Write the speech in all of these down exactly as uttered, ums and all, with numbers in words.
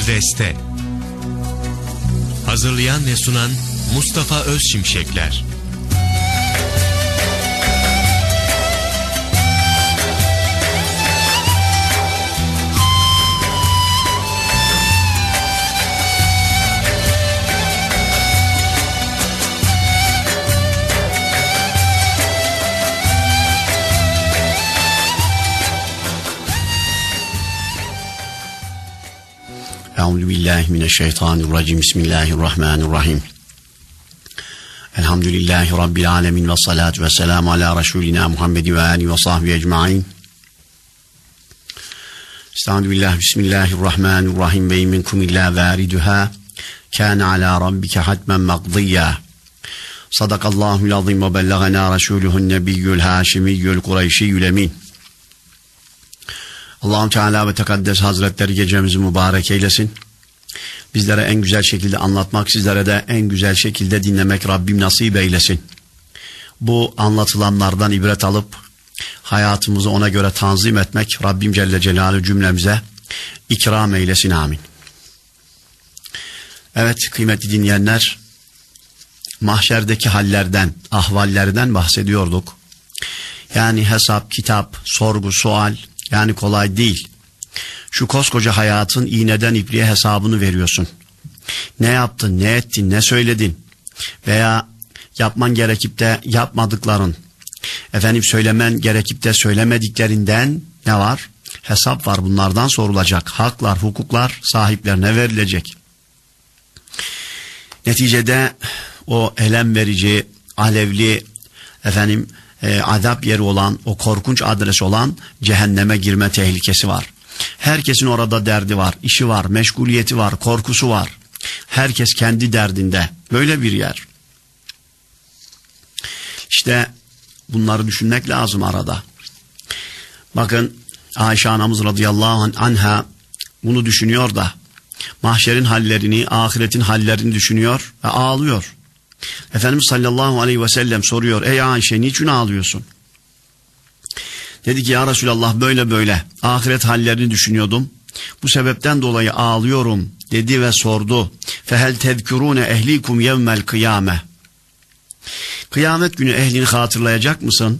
Güldeste. Hazırlayan ve sunan Mustafa Özşimşekler. Euzubillahimineşşeytanirracim. Bismillahirrahmanirrahim. Elhamdülillahi Rabbil alemin ve salatu ve selamu ala Resulina Muhammedin ve alihi ve sahbihi ecma'in. Estağfirullah. Bismillahirrahmanirrahim. Ve minkum illa variduha kana ala rabbike hatmen maqdiyya. Sadakallahul azim ve bellagana resuluhun nebiyyul haşimiyyul kureyşiyyül emin. Allah-u Teala ve Tekaddes Hazretleri gecemizi mübarek eylesin. Bizlere en güzel şekilde anlatmak, sizlere de en güzel şekilde dinlemek Rabbim nasip eylesin. Bu anlatılanlardan ibret alıp hayatımızı ona göre tanzim etmek Rabbim Celle Celaluhu cümlemize ikram eylesin, amin. Evet kıymetli dinleyenler, mahşerdeki hallerden, ahvallerden bahsediyorduk. Yani hesap, kitap, sorgu, sual, yani kolay değil. Şu koskoca hayatın iğneden ipliğe hesabını veriyorsun. Ne yaptın, ne ettin, ne söyledin veya yapman gerekip de yapmadıkların, efendim söylemen gerekip de söylemediklerinden ne var? Hesap var, bunlardan sorulacak. Haklar, hukuklar sahiplerine verilecek. Neticede o elem verici, alevli, efendim e, azap yeri olan, o korkunç adres olan cehenneme girme tehlikesi var. Herkesin orada derdi var, işi var, meşguliyeti var, korkusu var. Herkes kendi derdinde. Böyle bir yer. İşte bunları düşünmek lazım arada. Bakın Ayşe anamız radıyallahu anha bunu düşünüyor da mahşerin hallerini, ahiretin hallerini düşünüyor ve ağlıyor. Efendimiz sallallahu aleyhi ve sellem soruyor, ey Ayşe niçin ağlıyorsun? Dedi ki ya Resulallah böyle böyle ahiret hallerini düşünüyordum. Bu sebepten dolayı ağlıyorum dedi ve sordu. Fehel tezkurune ehlikum yevmel kıyame. Kıyamet günü ehlini hatırlayacak mısın?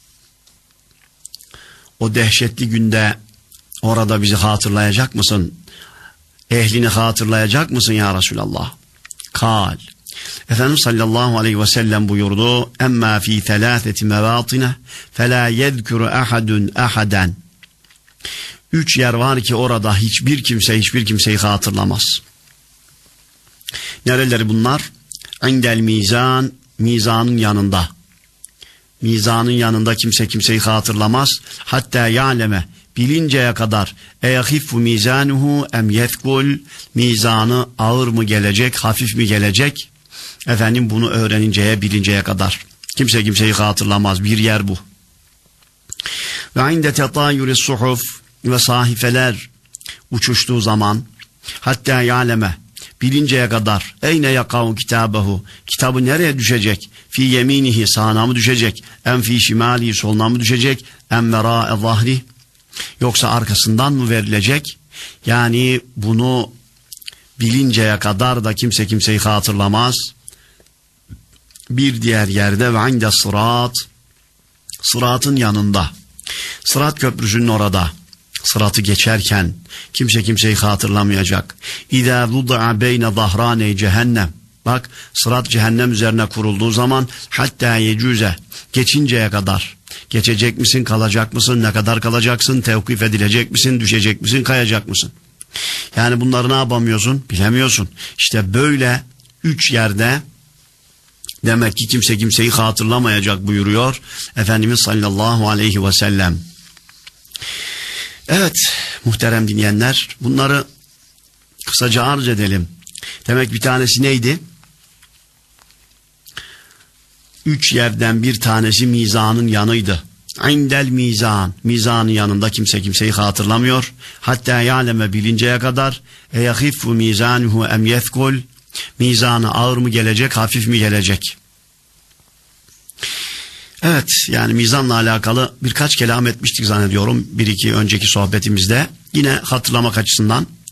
O dehşetli günde orada bizi hatırlayacak mısın? Ehlini hatırlayacak mısın ya Resulallah? Kal. Efendimiz sallallahu aleyhi ve sellem buyurdu. Emma fi thelâtheti mevâtine felâ yezkuru ahadun ahaden. Üç yer var ki orada hiçbir kimse hiçbir kimseyi hatırlamaz. Nereleri bunlar? İndel mizan, mizanın yanında. Mizanın yanında kimse kimseyi hatırlamaz. Hatta ya'leme, bilinceye kadar eyahiffu mizanuhu em yethkul, mizanı ağır mı gelecek, hafif mi gelecek? Efendim bunu öğreninceye, bilinceye kadar. Kimse kimseyi hatırlamaz. Bir yer bu. Ve inde tetayüris suhuf, ve sahifeler uçuştuğu zaman hatta ya'leme, bilinceye kadar eyne yakav kitabehu, kitabı nereye düşecek? Fi yeminihi, sağına mı düşecek? Em fi şimalihi, soluna mı düşecek? Em verâe zahri, yoksa arkasından mı verilecek? Yani bunu bilinceye kadar da kimse kimseyi hatırlamaz. Bir diğer yerde ve inde sırat, sıratın yanında, sırat köprüsünün orada, sıratı geçerken kimse kimseyi hatırlamayacak. İzâ vud'a beyne zahrâne cehennem. Bak sırat cehennem üzerine kurulduğu zaman hatta yecüze, geçinceye kadar. Geçecek misin, kalacak mısın, ne kadar kalacaksın, tevkif edilecek misin, düşecek misin, kayacak mısın? Yani bunları ne yapamıyorsun, bilemiyorsun. İşte böyle üç yerde demek ki kimse kimseyi hatırlamayacak buyuruyor Efendimiz sallallahu aleyhi ve sellem. Evet muhterem dinleyenler, bunları kısaca arz edelim. Demek bir tanesi neydi? Üç yerden bir tanesi mizanın yanıydı. İndel mizan, mizanın yanında kimse kimseyi hatırlamıyor. Hatta ya'leme, bilinceye kadar eyahiffu mizanuhu em yethkul, mizanı ağır mı gelecek, hafif mi gelecek? Evet, yani mizanla alakalı birkaç kelam etmiştik zannediyorum bir iki önceki sohbetimizde. Yine hatırlamak açısından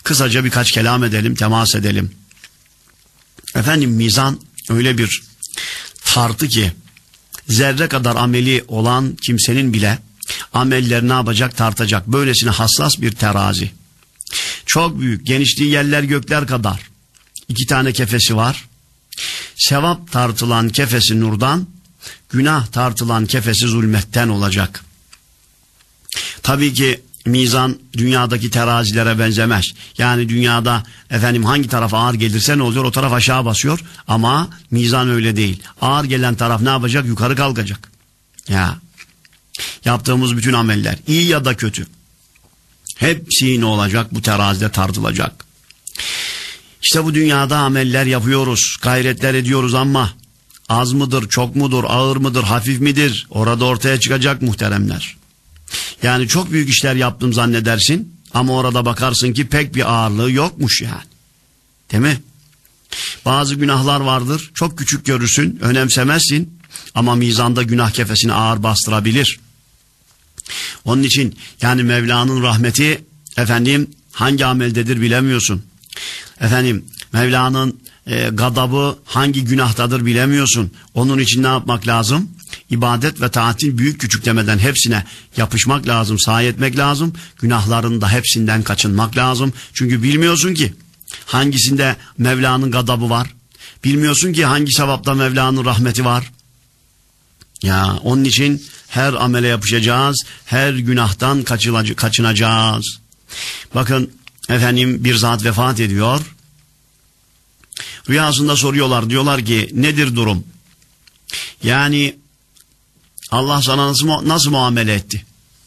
kısaca birkaç kelam edelim, temas edelim. Efendim mizan öyle bir tartı ki zerre kadar ameli olan kimsenin bile amelleri ne yapacak? Tartacak. Böylesine hassas bir terazi. Çok büyük, genişliği yerler gökler kadar. İki tane kefesi var. Sevap tartılan kefesi nurdan, günah tartılan kefesi zulmetten olacak. Tabii ki mizan dünyadaki terazilere benzemez. Yani dünyada efendim hangi taraf ağır gelirse ne oluyor? O taraf aşağı basıyor. Ama mizan öyle değil. Ağır gelen taraf ne yapacak? Yukarı kalkacak. Ya. Yaptığımız bütün ameller, iyi ya da kötü, hepsi ne olacak? Bu terazide tartılacak. İşte bu dünyada ameller yapıyoruz, gayretler ediyoruz ama az mıdır, çok mudur, ağır mıdır, hafif midir? Orada ortaya çıkacak muhteremler. Yani çok büyük işler yaptım zannedersin ama orada bakarsın ki pek bir ağırlığı yokmuş yani. Değil mi? Bazı günahlar vardır, çok küçük görürsün, önemsemezsin ama mizanda günah kefesini ağır bastırabilir. Onun için yani Mevla'nın rahmeti efendim hangi ameldedir bilemiyorsun. Efendim Mevla'nın e, gadabı hangi günahtadır bilemiyorsun. Onun için ne yapmak lazım? İbadet ve taatin büyük küçük demeden hepsine yapışmak lazım, sahi etmek lazım. Günahların da hepsinden kaçınmak lazım. Çünkü bilmiyorsun ki hangisinde Mevla'nın gadabı var. Bilmiyorsun ki hangi sevapta Mevla'nın rahmeti var. Ya onun için her amele yapışacağız, her günahtan kaçınacağız. Bakın efendim bir zat vefat ediyor. Rüyasında soruyorlar, diyorlar ki nedir durum? Yani Allah sana nasıl, nasıl muamele etti?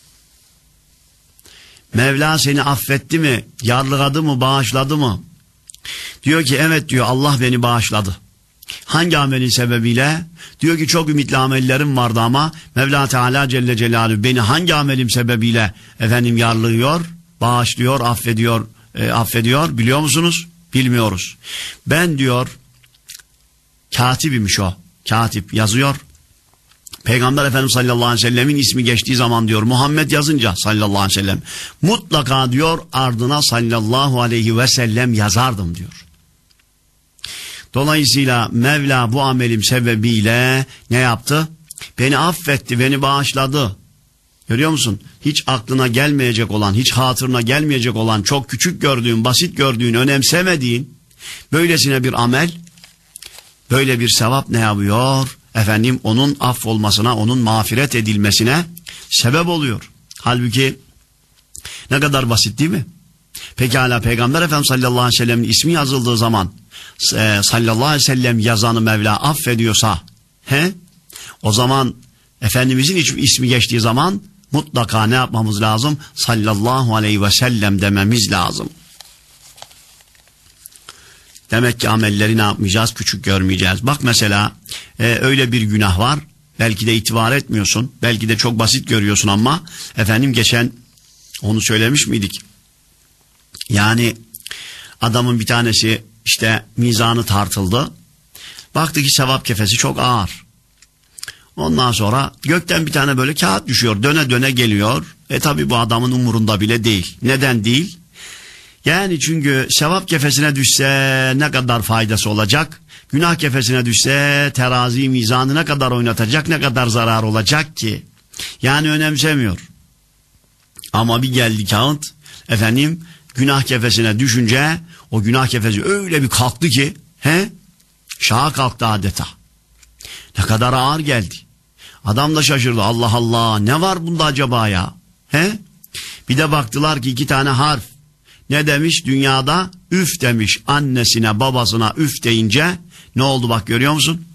Mevla seni affetti mi? Yarlıgadı mı? Bağışladı mı? Diyor ki evet diyor, Allah beni bağışladı. Hangi amelin sebebiyle? Diyor ki çok ümitli amellerim vardı ama Mevla Teala Celle Celaluhu beni hangi amelim sebebiyle efendim yarlıyor, bağışlıyor, affediyor, e, affediyor biliyor musunuz? Bilmiyoruz. Ben diyor katibmiş o. Katip yazıyor. Peygamber Efendimiz sallallahu aleyhi ve sellemin ismi geçtiği zaman diyor Muhammed yazınca sallallahu aleyhi ve sellem mutlaka diyor ardına sallallahu aleyhi ve sellem yazardım diyor. Dolayısıyla Mevla bu amelim sebebiyle ne yaptı? Beni affetti, beni bağışladı. Görüyor musun? Hiç aklına gelmeyecek olan, hiç hatırına gelmeyecek olan, çok küçük gördüğün, basit gördüğün, önemsemediğin böylesine bir amel, böyle bir sevap ne yapıyor? Efendim onun affolmasına, onun mağfiret edilmesine sebep oluyor. Halbuki ne kadar basit değil mi? Pekala Peygamber Efendimiz sallallahu aleyhi ve sellem'in ismi yazıldığı zaman e, sallallahu aleyhi ve sellem yazanı Mevla affediyorsa he? O zaman Efendimizin ismi geçtiği zaman mutlaka ne yapmamız lazım? Sallallahu aleyhi ve sellem dememiz lazım. Demek ki amelleri ne yapmayacağız? Küçük görmeyeceğiz. Bak mesela e, öyle bir günah var. Belki de itibar etmiyorsun. Belki de çok basit görüyorsun ama efendim geçen onu söylemiş miydik? Yani adamın bir tanesi işte mizanı tartıldı. Baktı ki sevap kefesi çok ağır. Ondan sonra gökten bir tane böyle kağıt düşüyor. Döne döne geliyor. E tabi bu adamın umurunda bile değil. Neden değil? Yani çünkü sevap kefesine düşse ne kadar faydası olacak? Günah kefesine düşse terazi mizanı ne kadar oynatacak, ne kadar zarar olacak ki? Yani önemsemiyor. Ama bir geldi kağıt, efendim günah kefesine düşünce o günah kefesi öyle bir kalktı ki, he? Şaha kalktı adeta. Ne kadar ağır geldi. Adam da şaşırdı. Allah Allah, ne var bunda acaba ya? He? Bir de baktılar ki iki tane harf. Ne demiş? Dünyada üf demiş. Annesine babasına üf deyince ne oldu bak görüyor musun?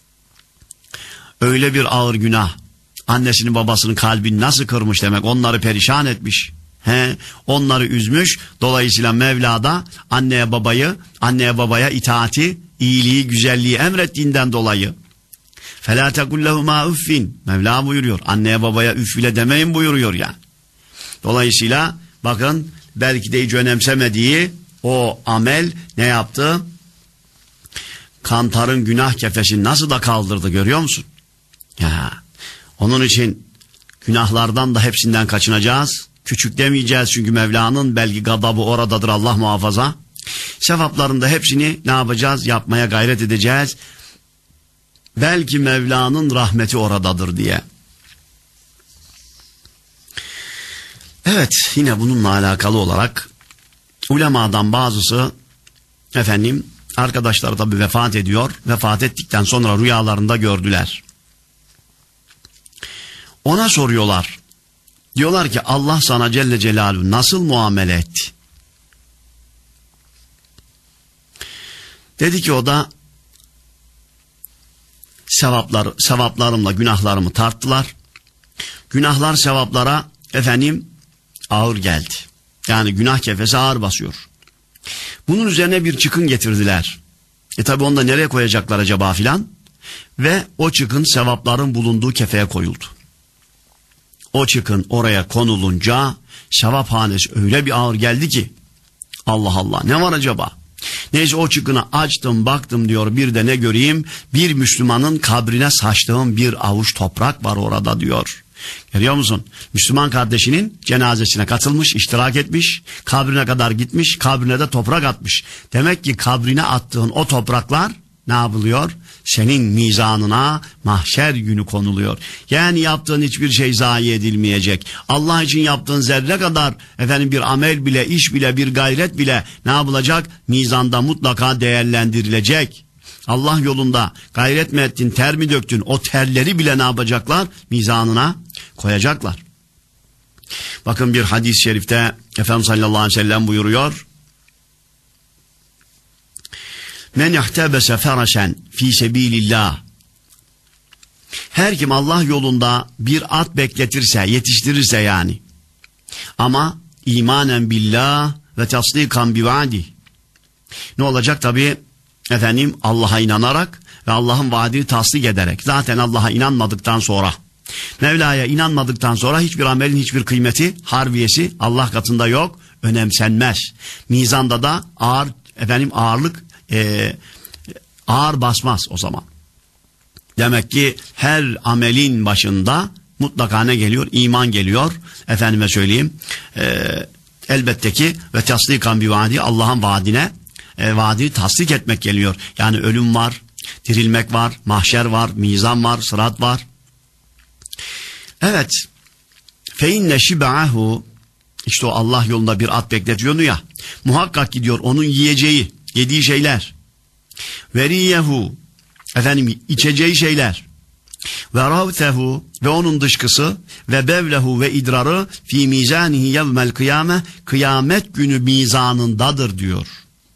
Öyle bir ağır günah. Annesinin babasının kalbini nasıl kırmış demek. Onları perişan etmiş. He, onları üzmüş. Dolayısıyla Mevla da anneye babayı, anneye babaya itaati, iyiliği, güzelliği emrettiğinden dolayı. فَلَا تَقُلْ لَهُمَا üffin. Mevla buyuruyor. Anneye babaya üf bile demeyin buyuruyor yani. Dolayısıyla bakın belki de hiç önemsemediği o amel ne yaptı? Kantarın günah kefesini nasıl da kaldırdı görüyor musun? Ya, onun için günahlardan da hepsinden kaçınacağız. küçük demeyeceğiz çünkü Mevla'nın belki gadabı oradadır, Allah muhafaza. Sevapların da hepsini ne yapacağız? Yapmaya gayret edeceğiz. Belki Mevla'nın rahmeti oradadır diye. Evet, yine bununla alakalı olarak ulemadan bazısı efendim arkadaşlar tabi vefat ediyor. Vefat ettikten sonra rüyalarında gördüler. Ona soruyorlar. Diyorlar ki Allah sana Celle Celaluhu nasıl muamele etti? Dedi ki o da sevaplar, sevaplarımla günahlarımı tarttılar. Günahlar sevaplara efendim ağır geldi. Yani günah kefesi ağır basıyor. Bunun üzerine bir çıkın getirdiler. E tabi onu da nereye koyacaklar acaba filan? Ve o çıkın sevapların bulunduğu kefeye koyuldu. O çıkın oraya konulunca sevap hanesi öyle bir ağır geldi ki Allah Allah ne var acaba? Neyse o çıkını açtım baktım diyor, bir de ne göreyim? Bir Müslümanın kabrine saçtığım bir avuç toprak var orada diyor. Görüyor musun? Müslüman kardeşinin cenazesine katılmış, iştirak etmiş, kabrine kadar gitmiş, kabrine de toprak atmış. Demek ki kabrine attığın o topraklar ne yapılıyor? Senin mizanına mahşer günü konuluyor. Yani yaptığın hiçbir şey zayi edilmeyecek. Allah için yaptığın zerre kadar efendim bir amel bile, iş bile, bir gayret bile ne yapılacak? Mizanda mutlaka değerlendirilecek. Allah yolunda gayret mi ettin, ter mi döktün? O terleri bile ne yapacaklar? Mizanına koyacaklar. Bakın bir hadis-i şerifte Efendimiz sallallahu aleyhi ve sellem buyuruyor. Men ihtebese feraşen fi sebilillah. Her kim Allah yolunda bir at bekletirse, yetiştirirse yani. Ama imanen billah ve tasdikan bi vaadi. Ne olacak tabii? Efendim Allah'a inanarak ve Allah'ın vaadini tasdik ederek. Zaten Allah'a inanmadıktan sonra, Mevla'ya inanmadıktan sonra hiçbir amelin hiçbir kıymeti, harbiyesi Allah katında yok, önemsenmez. Mizanda da ağır efendim ağırlık e, ağır basmaz o zaman. Demek ki her amelin başında mutlaka ne geliyor? İman geliyor. Efendime söyleyeyim. E, elbette ki ve tasdikan bi vaadi, Allah'ın vaadine E, vaadi tasdik etmek geliyor. Yani ölüm var, dirilmek var, mahşer var, mizan var, sırat var. Evet. Fe inne şib'ahu, işte o Allah yolunda bir at bekletiyordu ya. Muhakkak gidiyor onun yiyeceği, yediği şeyler. Veriyehu, efendim içeceği şeyler. Ve ravtehu, ve onun dışkısı, ve bevlehu ve idrarı fi mizanihi yevmel kıyame, kıyamet günü mizanındadır diyor.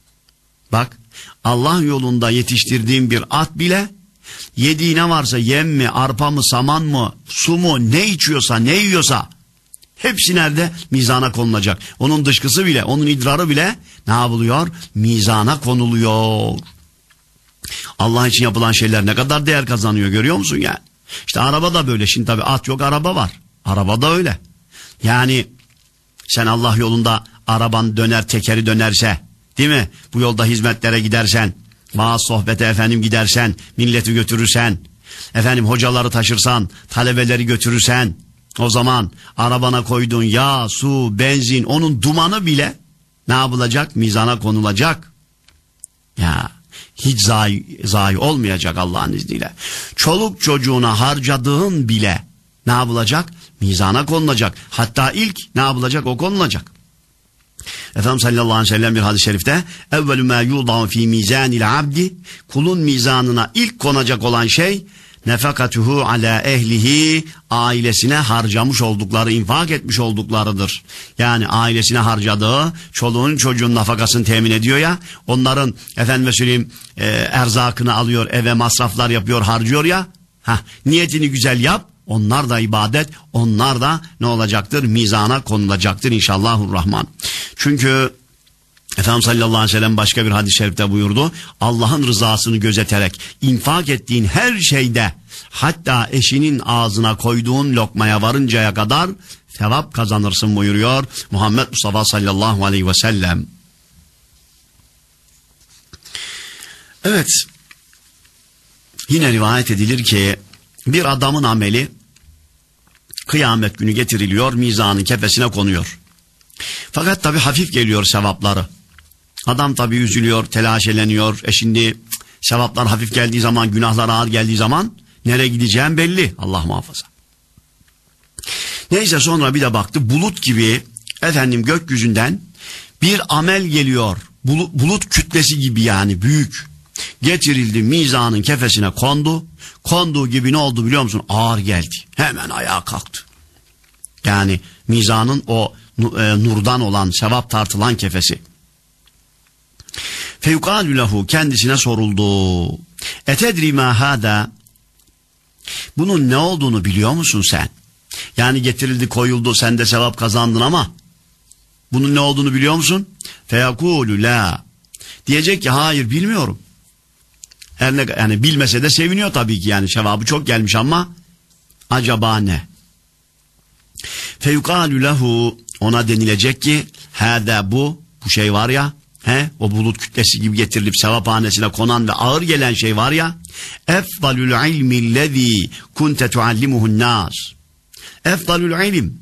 Bak, Allah yolunda yetiştirdiğin bir at bile yediği ne varsa, yem mi, arpa mı, saman mı, su mu, ne içiyorsa, ne yiyorsa hepsi nerede? Mizana konulacak. Onun dışkısı bile, onun idrarı bile ne yapılıyor? Mizana konuluyor. Allah için yapılan şeyler ne kadar değer kazanıyor, görüyor musun yani? İşte araba da böyle. Şimdi tabii at yok, araba var. Araba da öyle. Yani sen Allah yolunda araban döner, tekeri dönerse, değil mi? Bu yolda hizmetlere gidersen, vaaz sohbete efendim gidersen, milleti götürürsen, efendim hocaları taşırsan, talebeleri götürürsen, o zaman arabana koyduğun yağ, su, benzin, onun dumanı bile ne yapılacak? Mizana konulacak. Ya hiç zayi, zayi olmayacak Allah'ın izniyle. Çoluk çocuğuna harcadığın bile ne yapılacak? Mizana konulacak. Hatta ilk ne yapılacak? O konulacak. Efendimiz sallallahu aleyhi ve sellem bir hadis-i şerifte evvelü mâ yudâ fî mizânil abdi, kulun mizanına ilk konacak olan şey nefakatuhu ala ehlihi, ailesine harcamış oldukları, infak etmiş olduklarıdır. Yani ailesine harcadığı, çoluğun çocuğun nafakasını temin ediyor ya, onların efendime söyleyeyim e, erzakını alıyor, eve masraflar yapıyor, harcıyor ya, heh, niyetini güzel yap, onlar da ibadet, onlar da ne olacaktır? Mizana konulacaktır inşallahurrahman. Çünkü Efendimiz sallallahu aleyhi ve sellem başka bir hadis-i şerifte buyurdu. Allah'ın rızasını gözeterek infak ettiğin her şeyde, hatta eşinin ağzına koyduğun lokmaya varıncaya kadar sevap kazanırsın buyuruyor Muhammed Mustafa sallallahu aleyhi ve sellem. Evet. Yine rivayet edilir ki bir adamın ameli kıyamet günü getiriliyor, mizanın kefesine konuyor. Fakat tabi hafif geliyor sevapları. Adam tabi üzülüyor, telaşeleniyor. E şimdi sevaplar hafif geldiği zaman, günahlar ağır geldiği zaman nereye gideceğim belli. Allah muhafaza. Neyse sonra bir de baktı, bulut gibi efendim gökyüzünden bir amel geliyor. Bulut, bulut kütlesi gibi, yani büyük. Getirildi, mizanın kefesine kondu. Konduğu gibi ne oldu biliyor musun? Ağır geldi. Hemen ayağa kalktı. Yani mizanın o e, nurdan olan, sevap tartılan kefesi. Feyukalü lehu, kendisine soruldu. Etedri ma hâdâ, bunun ne olduğunu biliyor musun sen? Yani getirildi, koyuldu, sen de sevap kazandın ama bunun ne olduğunu biliyor musun? Feyakulü la, diyecek ki hayır bilmiyorum. Her ne, yani bilmese de seviniyor tabii ki, yani sevabı çok gelmiş ama acaba ne? Feyukalü lehu, ona denilecek ki hâdâ, bu bu şey var ya, he, o bulut kütlesi gibi getirilip sevaphanesine konan ve ağır gelen şey var ya, efdalul ilmillezî kunte tuallimuhun nâs. Efdalul ilim,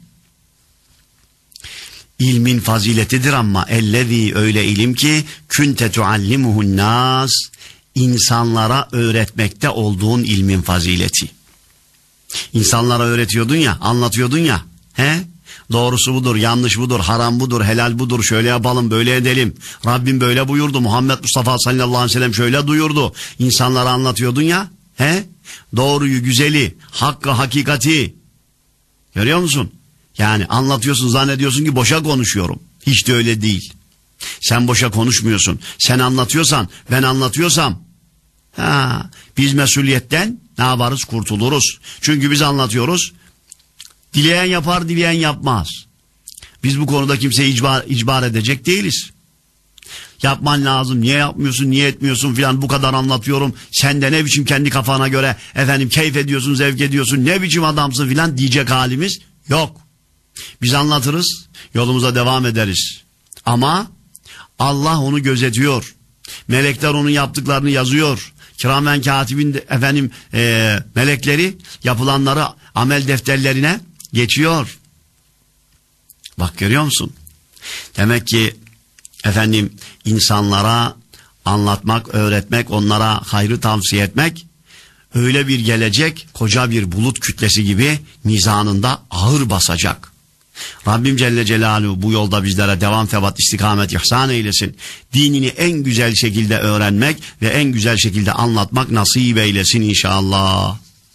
ilmin faziletidir ama ellezî, öyle ilim ki kunte tuallimuhun nâs, insanlara öğretmekte olduğun ilmin fazileti. İnsanlara öğretiyordun ya, anlatıyordun ya, he? Doğrusu budur, yanlış budur, haram budur, helal budur, şöyle yapalım, böyle edelim. Rabbim böyle buyurdu, Muhammed Mustafa sallallahu aleyhi ve sellem şöyle duyurdu. İnsanlara anlatıyordun ya, he? Doğruyu, güzeli, hakkı, hakikati. Görüyor musun? Yani anlatıyorsun, zannediyorsun ki boşa konuşuyorum. Hiç de öyle değil. Sen boşa konuşmuyorsun. Sen anlatıyorsan, ben anlatıyorsam, ha, biz mesuliyetten ne yaparız? Kurtuluruz. Çünkü biz anlatıyoruz. Dileyen yapar, dileyen yapmaz. Biz bu konuda kimseyi icbar, icbar edecek değiliz. Yapman lazım, niye yapmıyorsun, niye etmiyorsun filan, bu kadar anlatıyorum. Sen de ne biçim kendi kafana göre efendim keyif ediyorsun, zevk ediyorsun, ne biçim adamsın filan diyecek halimiz yok. Biz anlatırız, yolumuza devam ederiz. Ama Allah onu gözetiyor. Melekler onun yaptıklarını yazıyor. Kiramen katibin de, efendim e, melekleri yapılanları amel defterlerine geçiyor. Bak görüyor musun? Demek ki efendim insanlara anlatmak, öğretmek, onlara hayrı tavsiye etmek öyle bir gelecek, koca bir bulut kütlesi gibi mizanında ağır basacak. Rabbim Celle Celaluhu bu yolda bizlere devam, tebat, istikamet ihsan eylesin. Dinini en güzel şekilde öğrenmek ve en güzel şekilde anlatmak nasip eylesin inşallah.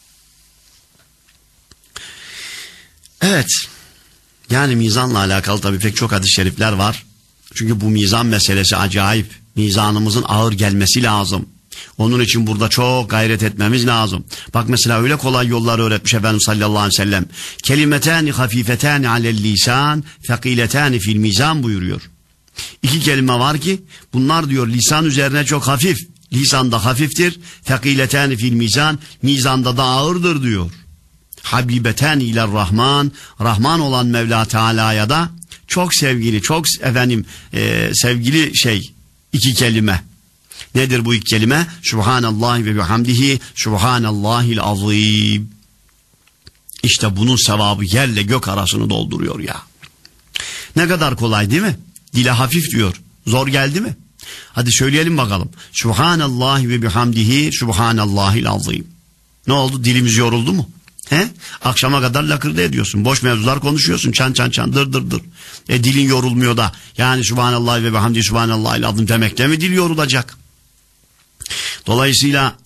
Evet, yani mizanla alakalı tabii pek çok hadis-i şerifler var. Çünkü bu mizan meselesi acayip. Mizanımızın ağır gelmesi lazım. Onun için burada çok gayret etmemiz lazım. Bak mesela öyle kolay yollar öğretmiş Efendimiz sallallahu aleyhi ve sellem. Kelimetani hafifetani alel lisan, fekiletani fil mizan buyuruyor. İki kelime var ki bunlar diyor lisan üzerine çok hafif. Lisanda hafiftir. Fekiletani fil mizan, mizanda da ağırdır diyor. Habibeten iler Rahman, Rahman olan Mevla Teala'ya da çok sevgili, çok efendim e, sevgili şey iki kelime. Nedir bu iki kelime? Subhanallah ve bihamdihi, Subhanallahil azim. İşte bunun sevabı yerle gök arasını dolduruyor ya. Ne kadar kolay değil mi? Dile hafif diyor. Zor geldi mi? Hadi söyleyelim bakalım. Subhanallah ve bihamdihi, Subhanallahil azim. Ne oldu? Dilimiz yoruldu mu? He? Akşama kadar lakırdı ediyorsun. Boş mevzular konuşuyorsun. Çan çan çan dır dır dır. E dilin yorulmuyor da. Yani Subhanallah ve bihamdihi, Subhanallahil azim demekle mi dil yorulacak? Dolayısıyla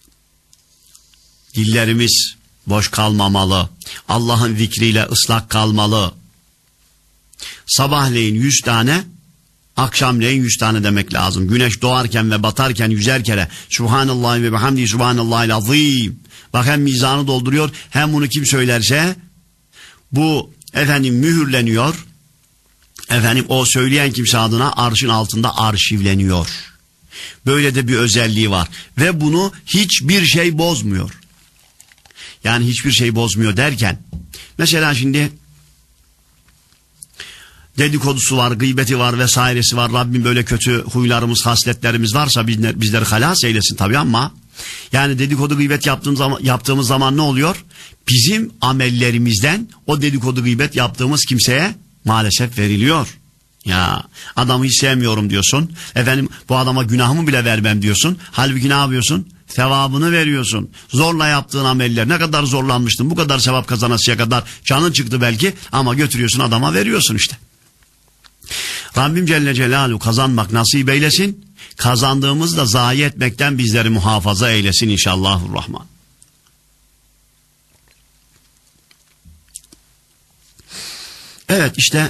dillerimiz boş kalmamalı. Allah'ın zikriyle ıslak kalmalı. Sabahleyin yüz tane, akşamleyin yüz tane demek lazım. Güneş doğarken ve batarken yüzer kere Subhanallah ve bihamdihi, Subhanallahil azim. Bak hem mizanı dolduruyor, hem bunu kim söylerse bu efendim mühürleniyor. Efendim o söyleyen kimse adına arşın altında arşivleniyor. Böyle de bir özelliği var. Ve bunu hiçbir şey bozmuyor. Yani hiçbir şey bozmuyor derken, mesela şimdi dedikodusu var, gıybeti var vesairesi var. Rabbim böyle kötü huylarımız, hasletlerimiz varsa bizler, bizleri halas eylesin tabii ama Yani dedikodu gıybet yaptığımız zaman, yaptığımız zaman ne oluyor? Bizim amellerimizden o dedikodu gıybet yaptığımız kimseye maalesef veriliyor. Ya adamı hiç sevmiyorum diyorsun. Efendim bu adama günahımı bile vermem diyorsun. Halbuki ne yapıyorsun? Sevabını veriyorsun. Zorla yaptığın ameller, ne kadar zorlanmıştın, bu kadar sevap kazanasıya kadar canın çıktı belki, ama götürüyorsun adama veriyorsun işte. Rabbim Celle Celaluhu kazanmak nasip eylesin. Kazandığımızı da zayi etmekten bizleri muhafaza eylesin inşallahurrahman. Evet, işte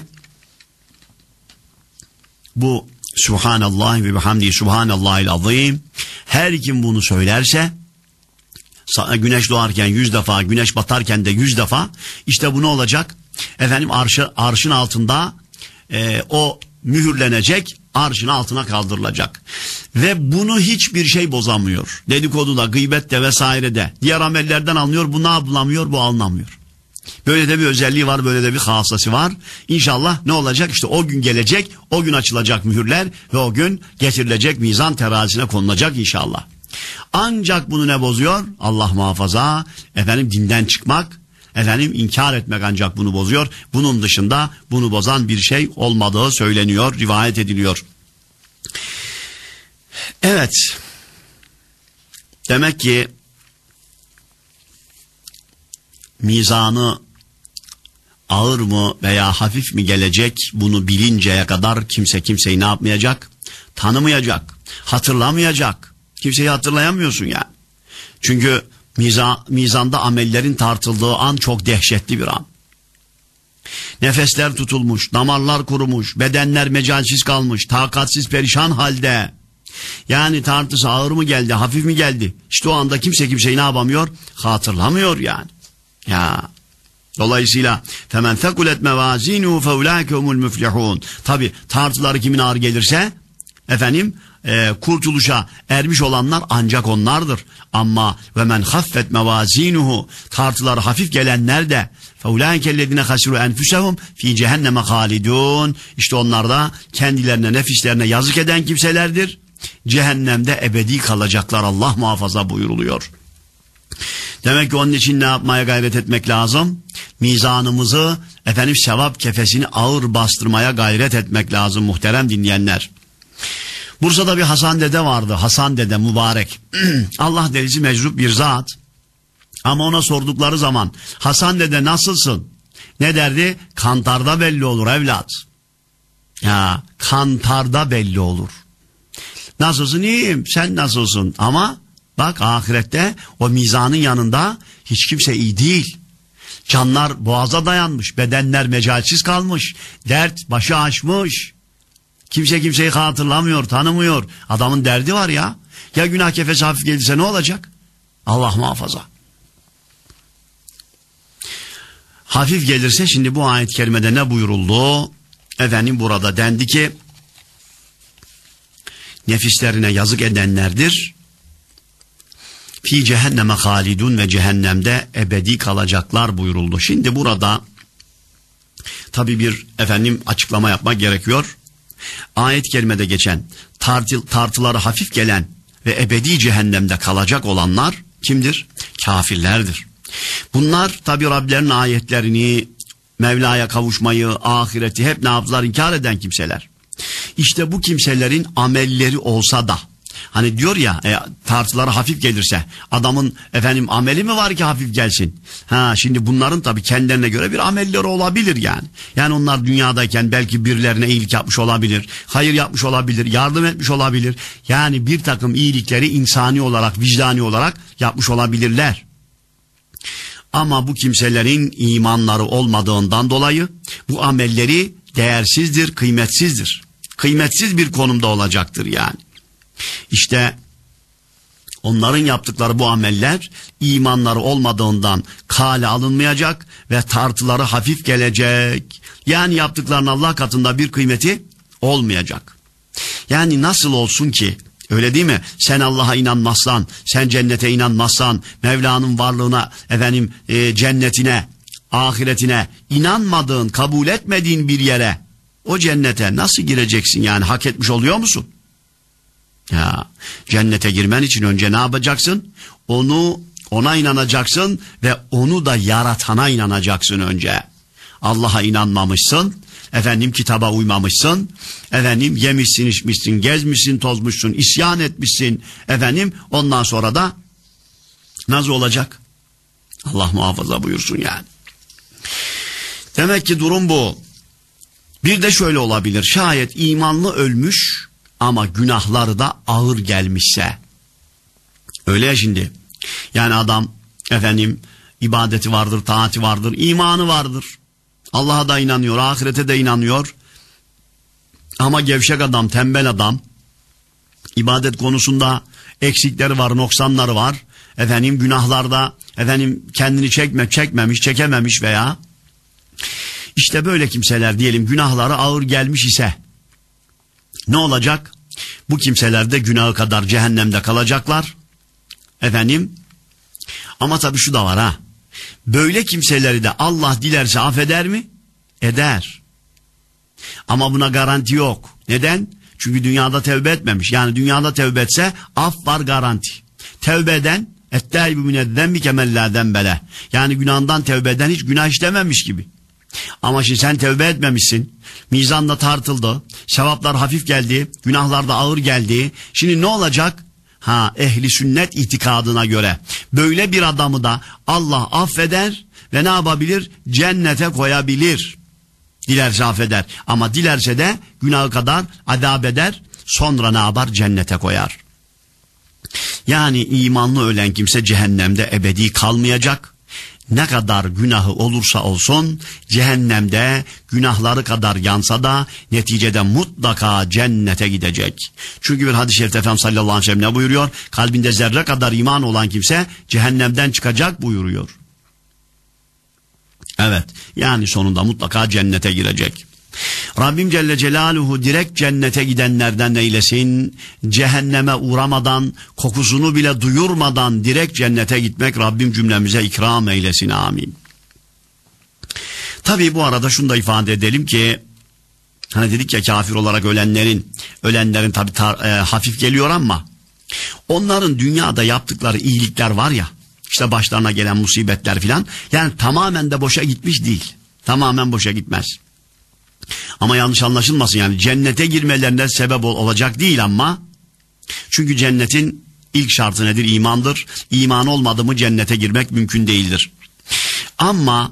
bu Subhanallah ve bihamdihi Subhanallahil azim, her kim bunu söylerse, güneş doğarken yüz defa, güneş batarken de yüz defa, işte bu ne olacak? Efendim arşı, arşın altında e, o mühürlenecek, arşın altına kaldırılacak. Ve bunu hiçbir şey bozamıyor. Dedikoduda, gıybette vesairede, diğer amellerden alınıyor, bu ne yapılamıyor, bu alınamıyor. Böyle de bir özelliği var, böyle de bir hasası var. İnşallah ne olacak? İşte o gün gelecek, o gün açılacak mühürler ve o gün getirilecek mizan terazisine konulacak inşallah. Ancak bunu ne bozuyor? Allah muhafaza, efendim dinden çıkmak, efendim inkar etmek ancak bunu bozuyor. Bunun dışında bunu bozan bir şey olmadığı söyleniyor, rivayet ediliyor. Evet. Demek ki mizanı ağır mı veya hafif mi gelecek, bunu bilinceye kadar kimse kimseyi ne yapmayacak? Tanımayacak, hatırlamayacak. Kimseyi hatırlayamıyorsun yani. Çünkü miza, mizanda amellerin tartıldığı an çok dehşetli bir an. Nefesler tutulmuş, damarlar kurumuş, bedenler mecalsiz kalmış, takatsiz perişan halde. Yani tartısı ağır mı geldi, hafif mi geldi? İşte o anda kimse kimseyi ne yapamıyor? Hatırlamıyor yani. Ya dolayısıyla femen fekulet mevazinuhu feulaike humul müflihun. Tabi tartıları kimin ağır gelirse efendim e, kurtuluşa ermiş olanlar ancak onlardır. Ama ve men haffet mevazinuhu, tartıları hafif gelenler de feulaike ellezine hasiru enfusehum fi cehenneme halidun. İşte onlar da kendilerine, nefislerine yazık eden kimselerdir. Cehennemde ebedi kalacaklar, Allah muhafaza buyuruluyor. Demek ki onun için ne yapmaya gayret etmek lazım? Mizanımızı, efendim sevap kefesini ağır bastırmaya gayret etmek lazım muhterem dinleyenler. Bursa'da bir Hasan dede vardı. Hasan dede mübarek. Allah delisi meczup bir zat. Ama ona sordukları zaman Hasan dede nasılsın? Ne derdi? Kantarda belli olur evlat. Ya kantarda belli olur. Nasılsın? İyiyim. Sen nasılsın? Ama bak ahirette o mizanın yanında hiç kimse iyi değil. Canlar boğaza dayanmış, bedenler mecalsiz kalmış, dert başı aşmış. Kimse kimseyi hatırlamıyor, tanımıyor. Adamın derdi var ya. Ya günah kefesi hafif gelirse ne olacak? Allah muhafaza. Hafif gelirse şimdi bu ayet-i kerimede ne buyuruldu? Efendim burada dendi ki nefislerine yazık edenlerdir. Fi cehenneme halidun ve cehennemde ebedi kalacaklar buyuruldu. Şimdi burada tabi bir efendim açıklama yapmak gerekiyor. Ayet-i kerimede geçen tartı, tartıları hafif gelen ve ebedi cehennemde kalacak olanlar kimdir? Kafirlerdir. Bunlar tabi Rablerinin ayetlerini, Mevla'ya kavuşmayı, ahireti hep ne yaptılar? İnkar eden kimseler. İşte bu kimselerin amelleri olsa da, hani diyor ya e, tartıları hafif gelirse adamın efendim ameli mi var ki hafif gelsin? Ha şimdi bunların tabii kendilerine göre bir amelleri olabilir yani. Yani onlar dünyadayken belki birilerine iyilik yapmış olabilir, hayır yapmış olabilir, yardım etmiş olabilir. Yani bir takım iyilikleri insani olarak, vicdani olarak yapmış olabilirler. Ama bu kimselerin imanları olmadığından dolayı bu amelleri değersizdir, kıymetsizdir. Kıymetsiz bir konumda olacaktır yani. İşte onların yaptıkları bu ameller imanları olmadığından kale alınmayacak ve tartıları hafif gelecek. Yani yaptıklarının Allah katında bir kıymeti olmayacak. Yani nasıl olsun ki, öyle değil mi? Sen Allah'a inanmazsan, sen cennete inanmazsan, Mevla'nın varlığına, efendim e, cennetine, ahiretine inanmadığın, kabul etmediğin bir yere, o cennete nasıl gireceksin yani, hak etmiş oluyor musun? Ya Cennete girmen için önce ne yapacaksın? Onu, ona inanacaksın ve onu da yaratana inanacaksın önce. Allah'a inanmamışsın, efendim kitaba uymamışsın, efendim yemişsin, içmişsin, gezmişsin, tozmuşsun, isyan etmişsin, efendim ondan sonra da nasıl olacak? Allah muhafaza buyursun yani. Demek ki durum bu. Bir de şöyle olabilir, şayet imanlı ölmüş ama günahları da ağır gelmişse. Öyle ya şimdi. Yani adam efendim ibadeti vardır, taati vardır, imanı vardır. Allah'a da inanıyor, ahirete de inanıyor. Ama gevşek adam, tembel adam. İbadet konusunda eksikleri var, noksanları var. Efendim günahlarda efendim kendini çekme, çekmemiş, çekememiş veya işte böyle kimseler diyelim günahları ağır gelmiş ise ne olacak? Bu kimseler de günahı kadar cehennemde kalacaklar. Efendim ama tabii şu da var ha. Böyle kimseleri de Allah dilerse affeder mi? Eder. Ama buna garanti yok. Neden? Çünkü dünyada tevbe etmemiş. Yani dünyada tevbe etse af var, garanti. Tevbe eden ettâibü minezzembi kemellâden bele. Yani günahından tevbe eden hiç günah işlememiş gibi. Ama şimdi sen tevbe etmemişsin. Mizanda tartıldı. Sevaplar hafif geldi. Günahlar da ağır geldi. Şimdi ne olacak? Ha, ehli sünnet itikadına göre böyle bir adamı da Allah affeder ve ne yapabilir? Cennete koyabilir. Dilerse affeder. Ama dilerse de günahı kadar azap eder. Sonra ne yapar? Cennete koyar. Yani imanlı ölen kimse cehennemde ebedi kalmayacak. Ne kadar günahı olursa olsun cehennemde günahları kadar yansa da neticede mutlaka cennete gidecek. Çünkü bir hadis-i şerifte Efendimiz sallallahu aleyhi ve sellem ne buyuruyor? Kalbinde zerre kadar iman olan kimse cehennemden çıkacak buyuruyor. Evet, yani sonunda mutlaka cennete girecek. Rabbim Celle Celaluhu direkt cennete gidenlerden eylesin. Cehenneme uğramadan, kokusunu bile duyurmadan direkt cennete gitmek Rabbim cümlemize ikram eylesin. Amin. Tabii bu arada şunu da ifade edelim ki, hani dedik ya kafir olarak ölenlerin, ölenlerin tabii tar- e, hafif geliyor ama onların dünyada yaptıkları iyilikler var ya, işte başlarına gelen musibetler filan, yani tamamen de boşa gitmiş değil. Tamamen boşa gitmez. Ama yanlış anlaşılmasın, yani cennete girmelerine sebep ol- olacak değil ama çünkü cennetin ilk şartı nedir? İmandır. İman olmadı mı cennete girmek mümkün değildir. Ama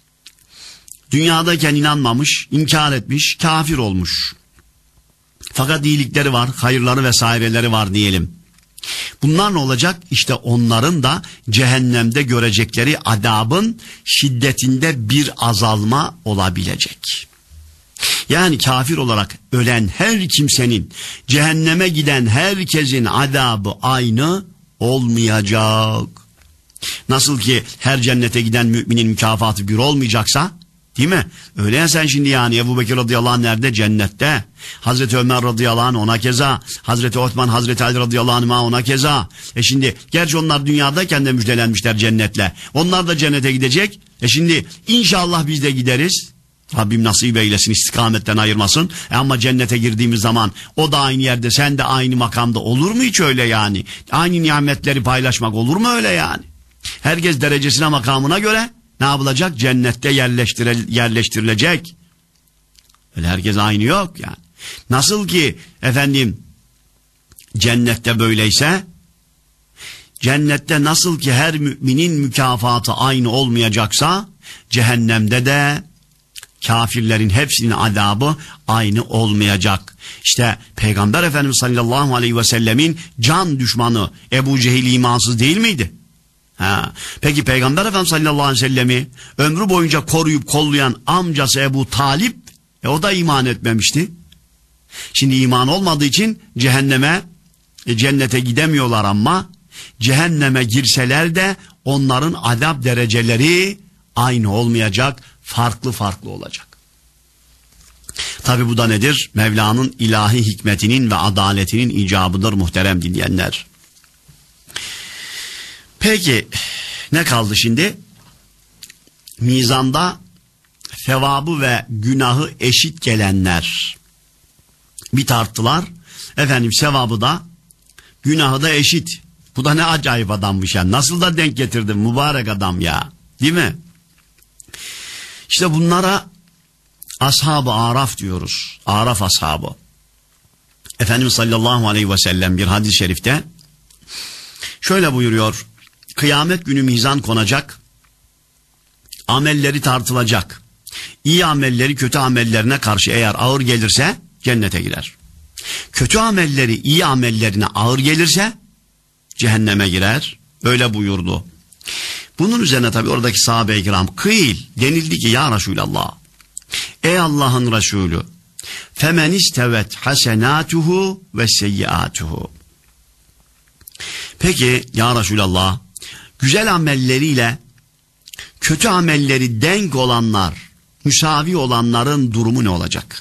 dünyadayken inanmamış, inkar etmiş, kafir olmuş. Fakat iyilikleri var, hayırları vesaireleri var diyelim. Bunlar ne olacak? İşte onların da cehennemde görecekleri azabın şiddetinde bir azalma olabilecek. Yani kafir olarak ölen her kimsenin, cehenneme giden herkesin azabı aynı olmayacak. Nasıl ki her cennete giden müminin mükafatı bir olmayacaksa, değil mi? Öyle ya sen şimdi yani Ebu Bekir radıyallahu anh nerede? Cennette. Hazreti Ömer radıyallahu anh ona keza. Hazreti Osman, Hazreti Ali radıyallahu anh ona keza. E şimdi gerçi onlar dünyadayken de müjdelenmişler cennetle. Onlar da cennete gidecek. E şimdi inşallah biz de gideriz. Rabbim nasip eylesin, istikametten ayırmasın. E ama cennete girdiğimiz zaman o da aynı yerde, sen de aynı makamda olur mu hiç öyle yani? Aynı nimetleri paylaşmak olur mu öyle yani? Herkes derecesine, makamına göre ne yapılacak? Cennette yerleştire, yerleştirilecek. Öyle herkes aynı yok yani. Nasıl ki efendim cennette böyleyse, cennette nasıl ki her müminin mükafatı aynı olmayacaksa, cehennemde de kafirlerin hepsinin azabı aynı olmayacak. İşte Peygamber Efendimiz sallallahu aleyhi ve sellemin can düşmanı Ebu Cehil imansız değil miydi? Ha. Peki Peygamber Efendimiz sallallahu aleyhi ve sellemi ömrü boyunca koruyup kollayan amcası Ebu Talip, e o da iman etmemişti. Şimdi iman olmadığı için cehenneme, e, cennete gidemiyorlar ama cehenneme girseler de onların azap dereceleri aynı olmayacak, farklı farklı olacak. Tabi bu da nedir? Mevla'nın ilahi hikmetinin ve adaletinin icabıdır muhterem dinleyenler. Peki ne kaldı şimdi? Mizanda sevabı ve günahı eşit gelenler bir tarttılar. Efendim sevabı da günahı da eşit. Bu da ne acayip adammış ya. Nasıl da denk getirdin mübarek adam ya. Değil mi? İşte bunlara ashab-ı araf diyoruz. Araf ashabı. Efendimiz sallallahu aleyhi ve sellem bir hadis-i şerifte şöyle buyuruyor. Kıyamet günü mizan konacak. Amelleri tartılacak. İyi amelleri kötü amellerine karşı eğer ağır gelirse cennete girer. Kötü amelleri iyi amellerine ağır gelirse cehenneme girer. Öyle buyurdu. Bunun üzerine tabi oradaki sahabe-i kiram kıyıl denildi ki ya Resulallah, ey Allah'ın Resulü, femen istevet hasenatuhu ve seyyiatuhu. Peki ya Resulallah, güzel amelleriyle kötü amelleri denk olanlar, müsavi olanların durumu ne olacak?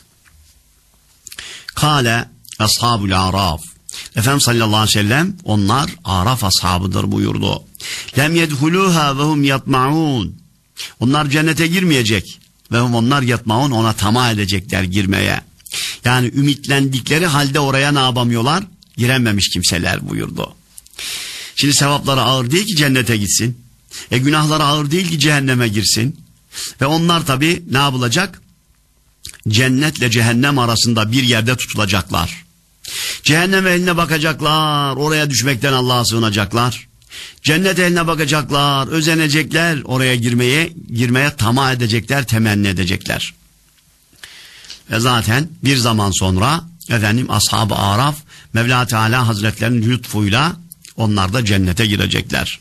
Kale ashabul araf. Efendimiz sallallahu aleyhi ve sellem onlar araf ashabıdır buyurdu. Lem yedhuluha ve hum yatmaun. Onlar cennete girmeyecek ve onlar yatmaun, ona tamah edecekler girmeye. Yani ümitlendikleri halde oraya ne yapamıyorlar? Girememiş kimseler buyurdu. Şimdi sevapları ağır değil ki cennete gitsin. E günahları ağır değil ki cehenneme girsin. Ve onlar tabi ne yapılacak? Cennetle cehennem arasında bir yerde tutulacaklar. Cehennem eline bakacaklar, oraya düşmekten Allah'a sığınacaklar. Cennet eline bakacaklar, özenecekler, oraya girmeye girmeye tamah edecekler, temenni edecekler. Ve zaten bir zaman sonra efendim ashab-ı araf Mevla Teala Hazretlerinin lütfuyla onlar da cennete girecekler.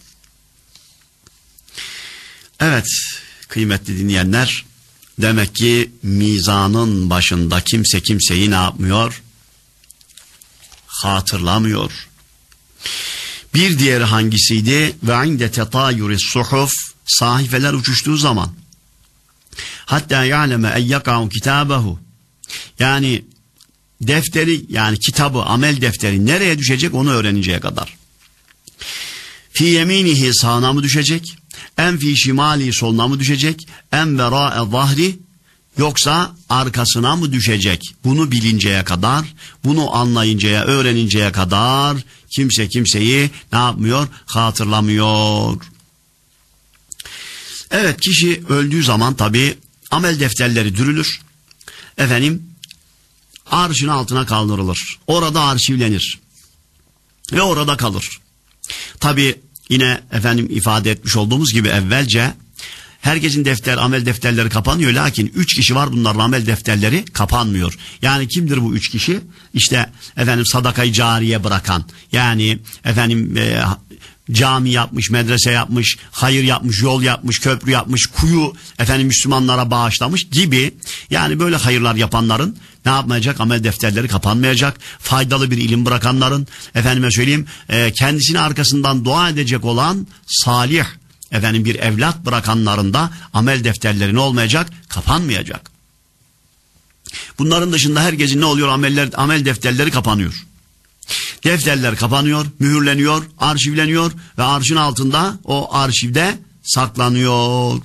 Evet kıymetli dinleyenler, demek ki mizanın başında kimse kimseyi ne yapmıyor? Hatırlamıyor. Bir diğeri hangisiydi? Ve inde tetayuri suhuf, sahifeler uçuştuğu zaman. Hatta ya'leme en yaka'u kitabehu. Yani defteri, yani kitabı, amel defteri nereye düşecek onu öğreninceye kadar. Fi yeminihi, sağına mı düşecek? En fi şimali, soluna mı düşecek? En vera'e zahri, yoksa arkasına mı düşecek? Bunu bilinceye kadar, bunu anlayıncaya, öğreninceye kadar kimse kimseyi ne yapmıyor? Hatırlamıyor. Evet, kişi öldüğü zaman tabi amel defterleri dürülür. Efendim arşın altına kaldırılır. Orada arşivlenir. Ve orada kalır. Tabi yine efendim ifade etmiş olduğumuz gibi evvelce herkesin defter, amel defterleri kapanıyor. Lakin üç kişi var, bunların amel defterleri kapanmıyor. Yani kimdir bu üç kişi? İşte efendim sadakayı cariye bırakan, yani efendim e, cami yapmış, medrese yapmış, hayır yapmış, yol yapmış, köprü yapmış, kuyu efendim Müslümanlara bağışlamış gibi. Yani böyle hayırlar yapanların ne yapmayacak? Amel defterleri kapanmayacak. Faydalı bir ilim bırakanların, efendime söyleyeyim, e, kendisini arkasından dua edecek olan salih efendim bir evlat bırakanların da amel defterleri ne olmayacak? Kapanmayacak. Bunların dışında herkesin ne oluyor? Ameller, amel defterleri kapanıyor. Defterler kapanıyor, mühürleniyor, arşivleniyor ve arşın altında o arşivde saklanıyor.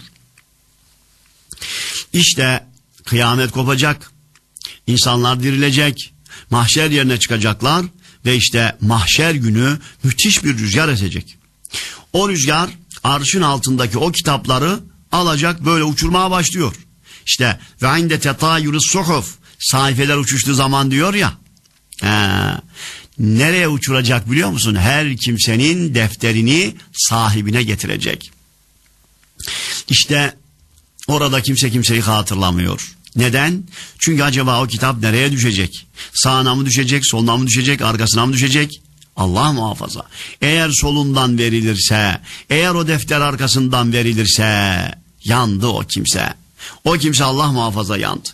İşte kıyamet kopacak, insanlar dirilecek, mahşer yerine çıkacaklar ve işte mahşer günü müthiş bir rüzgar esecek. O rüzgar arşın altındaki o kitapları alacak, böyle uçurmaya başlıyor. İşte ve inde tetayürü suhuf, sayfeler uçuştuğu zaman diyor ya, he, nereye uçuracak biliyor musun? Her kimsenin defterini sahibine getirecek. İşte orada kimse kimseyi hatırlamıyor. Neden? Çünkü acaba o kitap nereye düşecek? Sağına mı düşecek, soluna mı düşecek, arkasına mı düşecek? Allah muhafaza. Eğer solundan verilirse, eğer o defter arkasından verilirse yandı o kimse. O kimse Allah muhafaza yandı.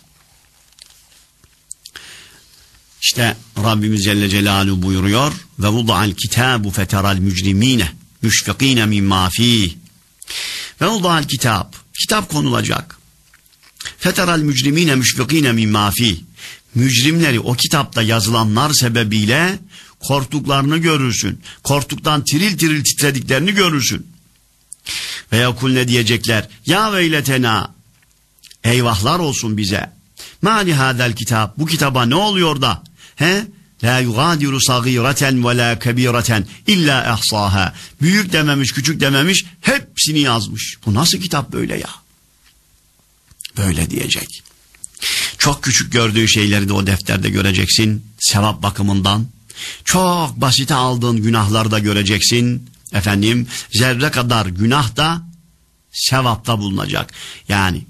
İşte Rabbimiz Celle Celaluhu buyuruyor ve vuda'al kitabu feteral mücrimine müşfikine mimma fih. Ve vuda'al kitab, kitap konulacak. Feteral mücrimine müşfikine mimma fih. Mücrimleri o kitapta yazılanlar sebebiyle korktuklarını görürsün. Korktuktan tiril tiril titrediklerini görürsün. Ve yakul ne diyecekler? Ya veyletena, eyvahlar olsun bize. Mali hadel kitap, bu kitaba ne oluyor da? He? La yugadiru sagireten ve la kebireten illa ehsaha. Büyük dememiş, küçük dememiş, hepsini yazmış. Bu nasıl kitap böyle ya? Böyle diyecek. Çok küçük gördüğün şeyleri de o defterde göreceksin. Sevap bakımından. Çok basite aldığın günahları da göreceksin. Efendim, zerre kadar günah da sevapta bulunacak. Yani.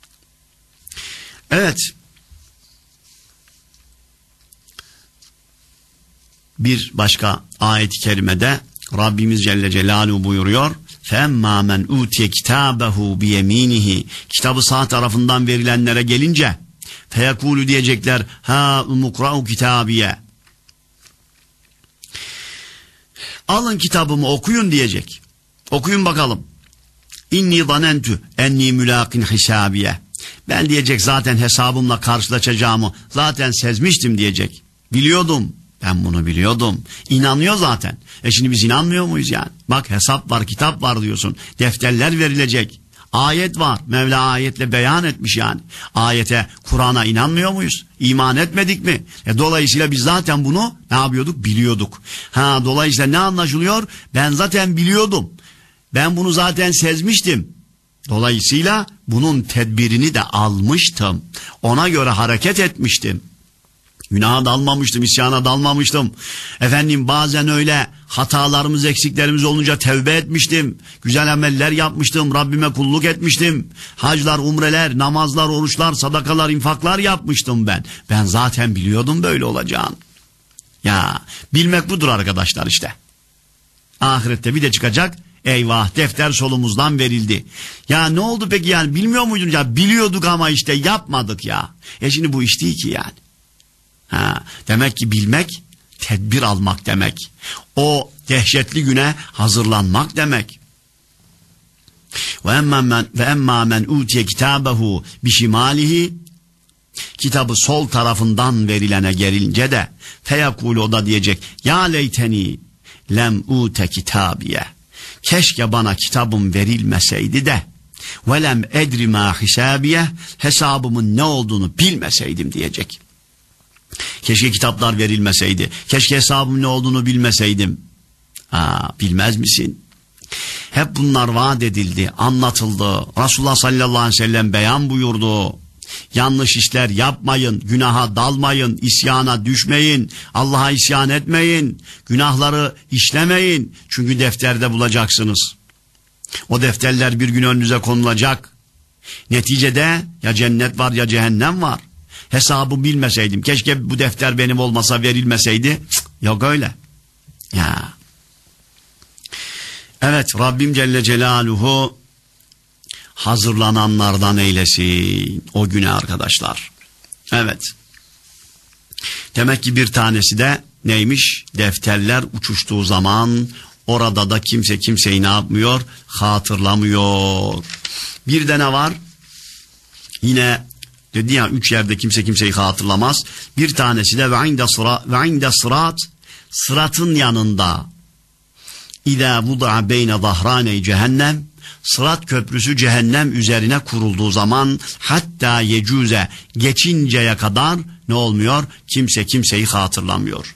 Evet. Bir başka ayet-i kerimede Rabbimiz Celle Celaluhu buyuruyor. فَاَمَّا مَنْ اُوْتِيَ كِتَابَهُ بِيَم۪ينِهِ Kitabı sağ tarafından verilenlere gelince فَيَكُولُ diyecekler ha umukra'u kitabiye. Alın kitabımı okuyun diyecek. Okuyun bakalım. İnni zanentu enni mülâkin hisabiye. Ben diyecek zaten hesabımla karşılaşacağımı zaten sezmiştim diyecek. Biliyordum. Ben bunu biliyordum. İnanıyor zaten. E şimdi biz inanmıyor muyuz yani? Bak hesap var, kitap var diyorsun. Defterler verilecek. Ayet var. Mevla ayetle beyan etmiş yani. Ayete, Kur'an'a inanmıyor muyuz? İman etmedik mi? E dolayısıyla biz zaten bunu ne yapıyorduk? Biliyorduk. Ha, dolayısıyla ne anlaşılıyor? Ben zaten biliyordum. Ben bunu zaten sezmiştim. Dolayısıyla bunun tedbirini de almıştım. Ona göre hareket etmiştim. Günaha dalmamıştım, isyana dalmamıştım. Efendim bazen öyle hatalarımız, eksiklerimiz olunca tevbe etmiştim. Güzel ameller yapmıştım, Rabbime kulluk etmiştim. Haclar, umreler, namazlar, oruçlar, sadakalar, infaklar yapmıştım ben. Ben zaten biliyordum böyle olacağını. Ya bilmek budur arkadaşlar işte. Ahirette bir de çıkacak. Eyvah, defter solumuzdan verildi. Ya ne oldu peki yani, bilmiyor muydun ya? Biliyorduk ama işte yapmadık ya. E şimdi bu iş değil ki yani. Ha, demek ki bilmek tedbir almak demek. O dehşetli güne hazırlanmak demek. Ve emma men ve emma men utiye kitabehu bişimalihi, kitabı sol tarafından verilene gelince de feyekulu, o da diyecek ya leyteni lem ute kitabiye. Keşke bana kitabım verilmeseydi de ve lem edri ma hisabiye, hesabımın ne olduğunu bilmeseydim diyecek. Keşke kitaplar verilmeseydi. Keşke hesabım ne olduğunu bilmeseydim. Aa, bilmez misin? Hep bunlar vaat edildi, anlatıldı. Resulullah sallallahu aleyhi ve sellem beyan buyurdu. Yanlış işler yapmayın, günaha dalmayın, isyana düşmeyin, Allah'a isyan etmeyin, günahları işlemeyin. Çünkü defterde bulacaksınız. O defterler bir gün önünüze konulacak. Neticede ya cennet var ya cehennem var. Hesabı bilmeseydim, keşke bu defter benim olmasa, verilmeseydi. Cık, yok öyle. Ya. Evet, Rabbim Celle Celaluhu hazırlananlardan eylesin o güne arkadaşlar. Evet. Demek ki bir tanesi de neymiş? Defterler uçuştuğu zaman orada da kimse kimseyi ne yapmıyor? Hatırlamıyor. Bir de ne var? Yine dedi ya, üç yerde kimse kimseyi hatırlamaz. Bir tanesi de ve inde sırat, ve inde sırat, sıratın yanında. İzâ vuda'a beyne zahrâne cehennem, sırat köprüsü cehennem üzerine kurulduğu zaman hatta yecüze, geçinceye kadar ne olmuyor? Kimse kimseyi hatırlamıyor.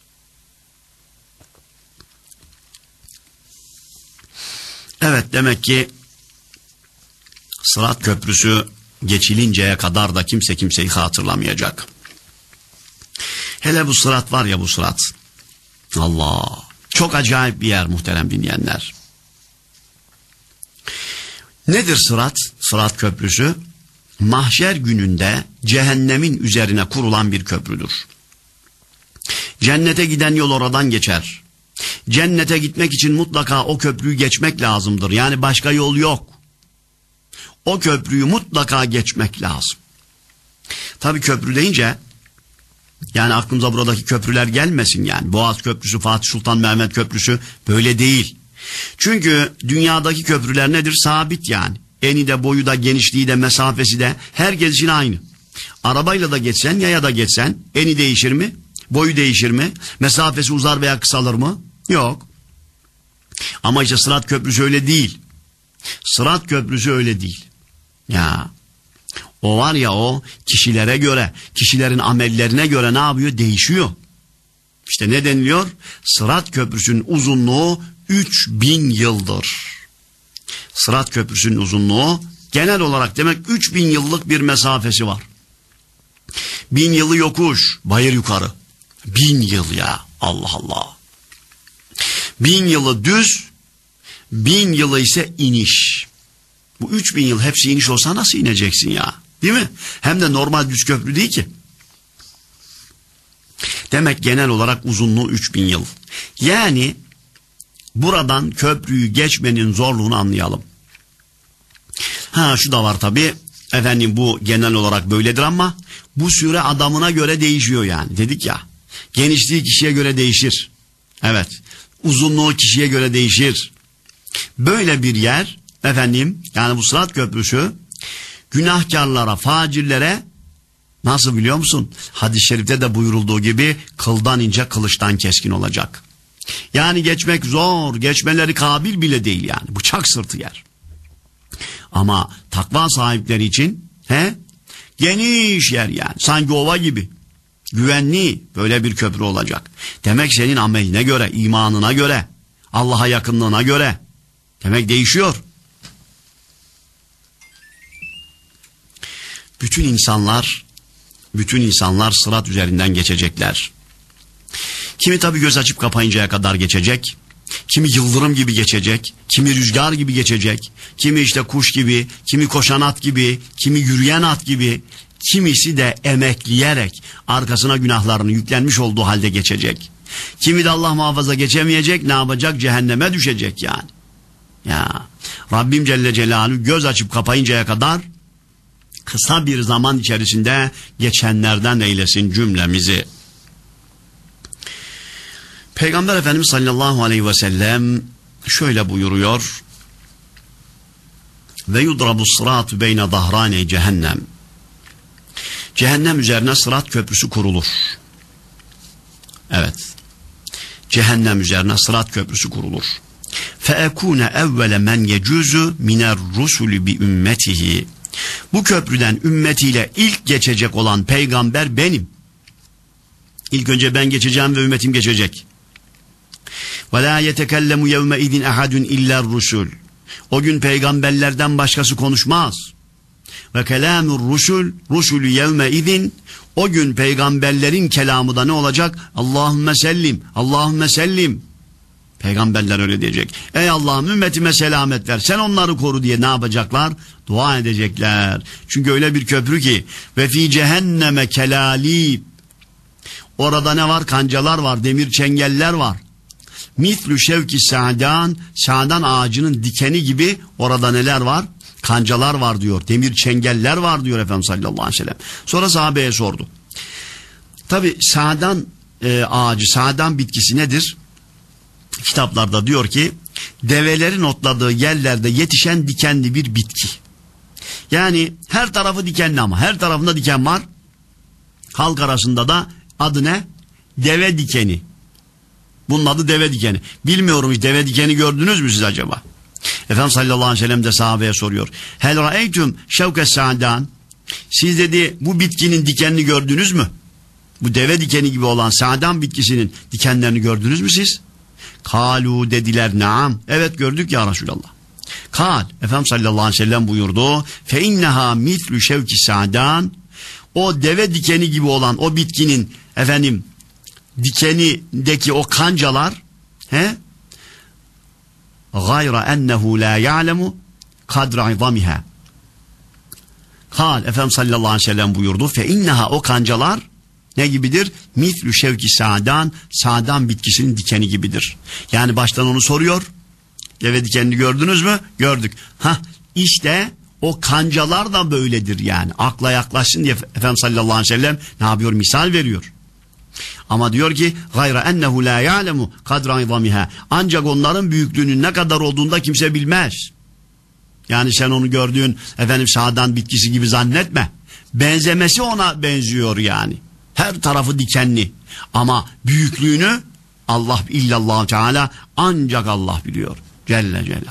Evet, demek ki sırat köprüsü geçilinceye kadar da kimse kimseyi hatırlamayacak. Hele bu sırat var ya, bu sırat. Allah! Çok acayip bir yer muhterem dinleyenler. Nedir sırat? Sırat köprüsü, mahşer gününde cehennemin üzerine kurulan bir köprüdür. Cennete giden yol oradan geçer. Cennete gitmek için mutlaka o köprüyü geçmek lazımdır. Yani başka yol yok. O köprüyü mutlaka geçmek lazım. Tabii köprü deyince yani aklımıza buradaki köprüler gelmesin yani. Boğaz Köprüsü, Fatih Sultan Mehmet Köprüsü böyle değil. Çünkü dünyadaki köprüler nedir? Sabit yani. Eni de, boyu da, genişliği de, mesafesi de herkes için aynı. Arabayla da geçsen, yaya da geçsen eni değişir mi? Boyu değişir mi? Mesafesi uzar veya kısalır mı? Yok. Ama işte Sırat Köprüsü öyle değil. Sırat Köprüsü öyle değil. Ya o var ya, o kişilere göre, kişilerin amellerine göre ne yapıyor? Değişiyor. İşte ne deniliyor? Sırat Köprüsü'nün uzunluğu üç bin yıldır. Sırat Köprüsü'nün uzunluğu genel olarak demek üç bin yıllık bir mesafesi var. Bin yılı yokuş, bayır yukarı. Bin yıl ya, Allah Allah. Bin yılı düz, bin yılı ise iniş. Bu üç bin yıl hepsi iniş olsa nasıl ineceksin ya? Değil mi? Hem de normal düz köprü değil ki. Demek genel olarak uzunluğu üç bin yıl. Yani buradan köprüyü geçmenin zorluğunu anlayalım. Ha şu da var tabii. Efendim bu genel olarak böyledir ama bu süre adamına göre değişiyor yani. Dedik ya. Genişliği kişiye göre değişir. Evet. Uzunluğu kişiye göre değişir. Böyle bir yer efendim yani bu Sırat Köprüsü günahkarlara, facirlere nasıl biliyor musun? Hadis-i şerifte de buyurulduğu gibi kıldan ince, kılıçtan keskin olacak. Yani geçmek zor, geçmeleri kabil bile değil yani. Bıçak sırtı yer. Ama takva sahipleri için he, geniş yer yani. Sanki ova gibi. Güvenli böyle bir köprü olacak. Demek senin ameline göre, imanına göre, Allah'a yakınlığına göre. Demek değişiyor. Bütün insanlar, bütün insanlar sırat üzerinden geçecekler. Kimi tabii göz açıp kapayıncaya kadar geçecek. Kimi yıldırım gibi geçecek, kimi rüzgar gibi geçecek, kimi işte kuş gibi, kimi koşan at gibi, kimi yürüyen at gibi, kimisi de emekleyerek arkasına günahlarını yüklenmiş olduğu halde geçecek. Kimi de Allah muhafaza geçemeyecek, ne yapacak? Cehenneme düşecek yani. Ya Rabbim Celle Celaluhu göz açıp kapayıncaya kadar kısa bir zaman içerisinde geçenlerden eylesin cümlemizi. Peygamber Efendimiz sallallahu aleyhi ve sellem şöyle buyuruyor. Ve yudrabu sıratu beyne dahrane cehennem. Cehennem üzerine sırat köprüsü kurulur. Evet. Cehennem üzerine sırat köprüsü kurulur. Fe ekune evvele men yecuzu miner rusuli bi ümmetihi. Bu köprüden ümmetiyle ilk geçecek olan peygamber benim. İlk önce ben geçeceğim ve ümmetim geçecek. Ve la yetekellemu yevme idin ahadun illa rusul. O gün peygamberlerden başkası konuşmaz. Ve kelamur rusul, rusulü yevme idin. O gün peygamberlerin kelamı da ne olacak? Allahümme sellim, Allahümme sellim. Peygamberler öyle diyecek. Ey Allah'ım ümmetime selamet ver. Sen onları koru diye ne yapacaklar? Dua edecekler. Çünkü öyle bir köprü ki ve fi cehenneme kelali. Orada ne var? Kancalar var, demir çengeller var. Mitlü şevki sa'dan, sa'dan ağacının dikeni gibi orada neler var? Kancalar var diyor. Demir çengeller var diyor Efendimiz sallallahu aleyhi ve sellem. Sonra sahabeye sordu. Tabi sa'dan e, ağacı, sa'dan bitkisi nedir? Kitaplarda diyor ki develerin otladığı yerlerde yetişen dikenli bir bitki. Yani her tarafı dikenli ama her tarafında diken var. Halk arasında da adı ne? Deve dikeni. Bunun adı deve dikeni. Bilmiyorum hiç deve dikeni gördünüz mü siz acaba? Efendimiz sallallahu aleyhi ve sellem de sahabeye soruyor. Hel ra'eytum şevke sa'dan. Siz dedi bu bitkinin dikenini gördünüz mü? Bu deve dikeni gibi olan sa'dan bitkisinin dikenlerini gördünüz mü siz? Kalu dediler naam. Evet gördük ya Resulallah. Kal. Efendimiz sallallahu aleyhi ve sellem buyurdu. Fe inneha mitlu şevki sa'dan. O deve dikeni gibi olan o bitkinin efendim dikenindeki o kancalar he? Gayra ennehu la ya'lemu kadra izamiha. Kal. Efendimiz sallallahu aleyhi ve sellem buyurdu. Fe inneha o kancalar ne gibidir? Mitlü şevki sa'dan, sa'dan bitkisinin dikeni gibidir. Yani baştan onu soruyor. Deve dikenini gördünüz mü? Gördük. Hah işte o kancalar da böyledir yani. Akla yaklaşsın diye Efendimiz sallallahu aleyhi ve sellem ne yapıyor? Misal veriyor. Ama diyor ki gayra ennehu la ya'lemu kadra izamiha. Ancak onların büyüklüğünün ne kadar olduğunda kimse bilmez. Yani sen onu gördüğün efendim sa'dan bitkisi gibi zannetme. Benzemesi ona benziyor yani. Her tarafı dikenli. Ama büyüklüğünü Allah illallah Teala ancak Allah biliyor. Celle Celaluhu.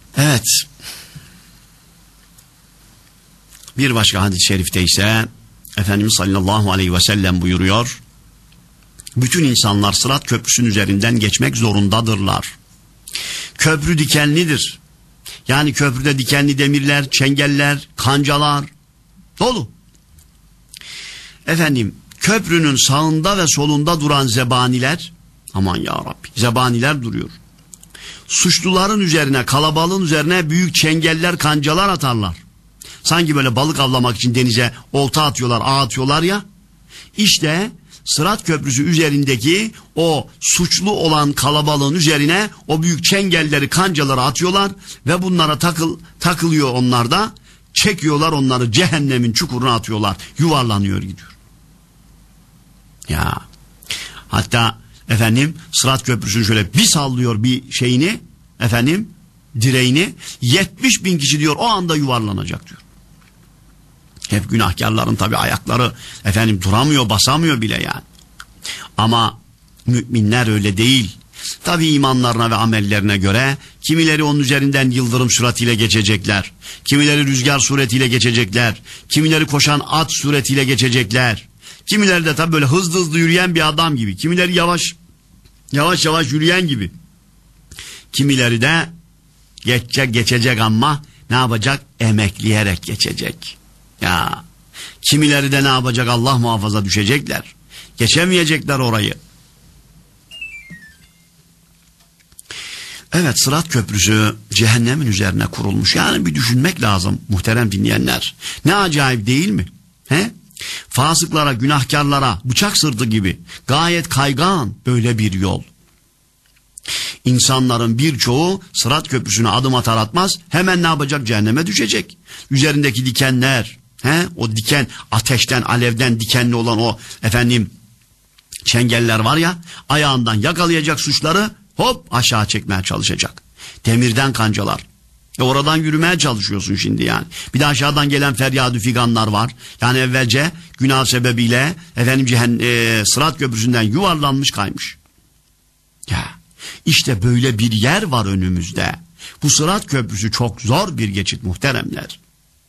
Evet. Bir başka hadis-i şerifte ise Efendimiz sallallahu aleyhi ve sellem buyuruyor. Bütün insanlar Sırat Köprüsü'nün üzerinden geçmek zorundadırlar. Köprü dikenlidir. Yani köprüde dikenli demirler, çengeller, kancalar dolu. Efendim, köprünün sağında ve solunda duran zebaniler, aman ya Rabbi, zebaniler duruyor. Suçluların üzerine, kalabalığın üzerine büyük çengeller, kancalar atarlar. Sanki böyle balık avlamak için denize olta atıyorlar, ağ atıyorlar ya. İşte Sırat Köprüsü üzerindeki o suçlu olan kalabalığın üzerine o büyük çengelleri, kancaları atıyorlar ve bunlara takıl, takılıyor onlar da. Çekiyorlar onları, cehennemin çukuruna atıyorlar. Yuvarlanıyor gidiyor. Ya hatta efendim Sırat Köprüsü'nü şöyle bir sallıyor bir şeyini, efendim direğini, yetmiş bin kişi diyor o anda yuvarlanacak diyor. Hep günahkarların tabi ayakları efendim duramıyor, basamıyor bile yani. Ama müminler öyle değil. Tabi imanlarına ve amellerine göre kimileri onun üzerinden yıldırım suretiyle geçecekler. Kimileri rüzgar suretiyle geçecekler. Kimileri koşan at suretiyle geçecekler. Kimileri de tabi böyle hızlı hızlı yürüyen bir adam gibi. Kimileri yavaş yavaş yavaş yürüyen gibi. Kimileri de geçecek geçecek ama ne yapacak? Emekleyerek geçecek. Ya kimileri de ne yapacak? Allah muhafaza düşecekler. Geçemeyecekler orayı. Evet, Sırat Köprüsü cehennemin üzerine kurulmuş. Yani bir düşünmek lazım muhterem dinleyenler. Ne acayip değil mi? He? Fasıklara, günahkarlara bıçak sırtı gibi gayet kaygan böyle bir yol. İnsanların birçoğu Sırat Köprüsü'ne adım atar atmaz hemen ne yapacak? Cehenneme düşecek. Üzerindeki dikenler, he? O diken, ateşten, alevden dikenli olan o efendim çengeller var ya, ayağından yakalayacak suçları, hop aşağı çekmeye çalışacak. Demirden kancalar. E oradan yürümeye çalışıyorsun şimdi yani. Bir de aşağıdan gelen feryadü figanlar var. Yani evvelce günah sebebiyle efendim cehen, e, Sırat Köprüsü'nden yuvarlanmış kaymış. Ya işte böyle bir yer var önümüzde. Bu Sırat Köprüsü çok zor bir geçit muhteremler.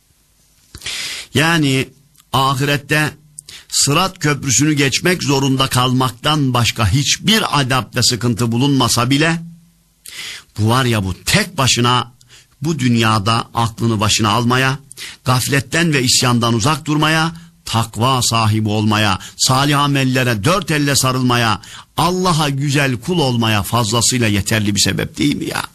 Yani ahirette Sırat Köprüsü'nü geçmek zorunda kalmaktan başka hiçbir adapte sıkıntı bulunmasa bile bu var ya, bu tek başına bu dünyada aklını başına almaya, gafletten ve isyandan uzak durmaya, takva sahibi olmaya, salih amellere dört elle sarılmaya, Allah'a güzel kul olmaya fazlasıyla yeterli bir sebep değil mi ya?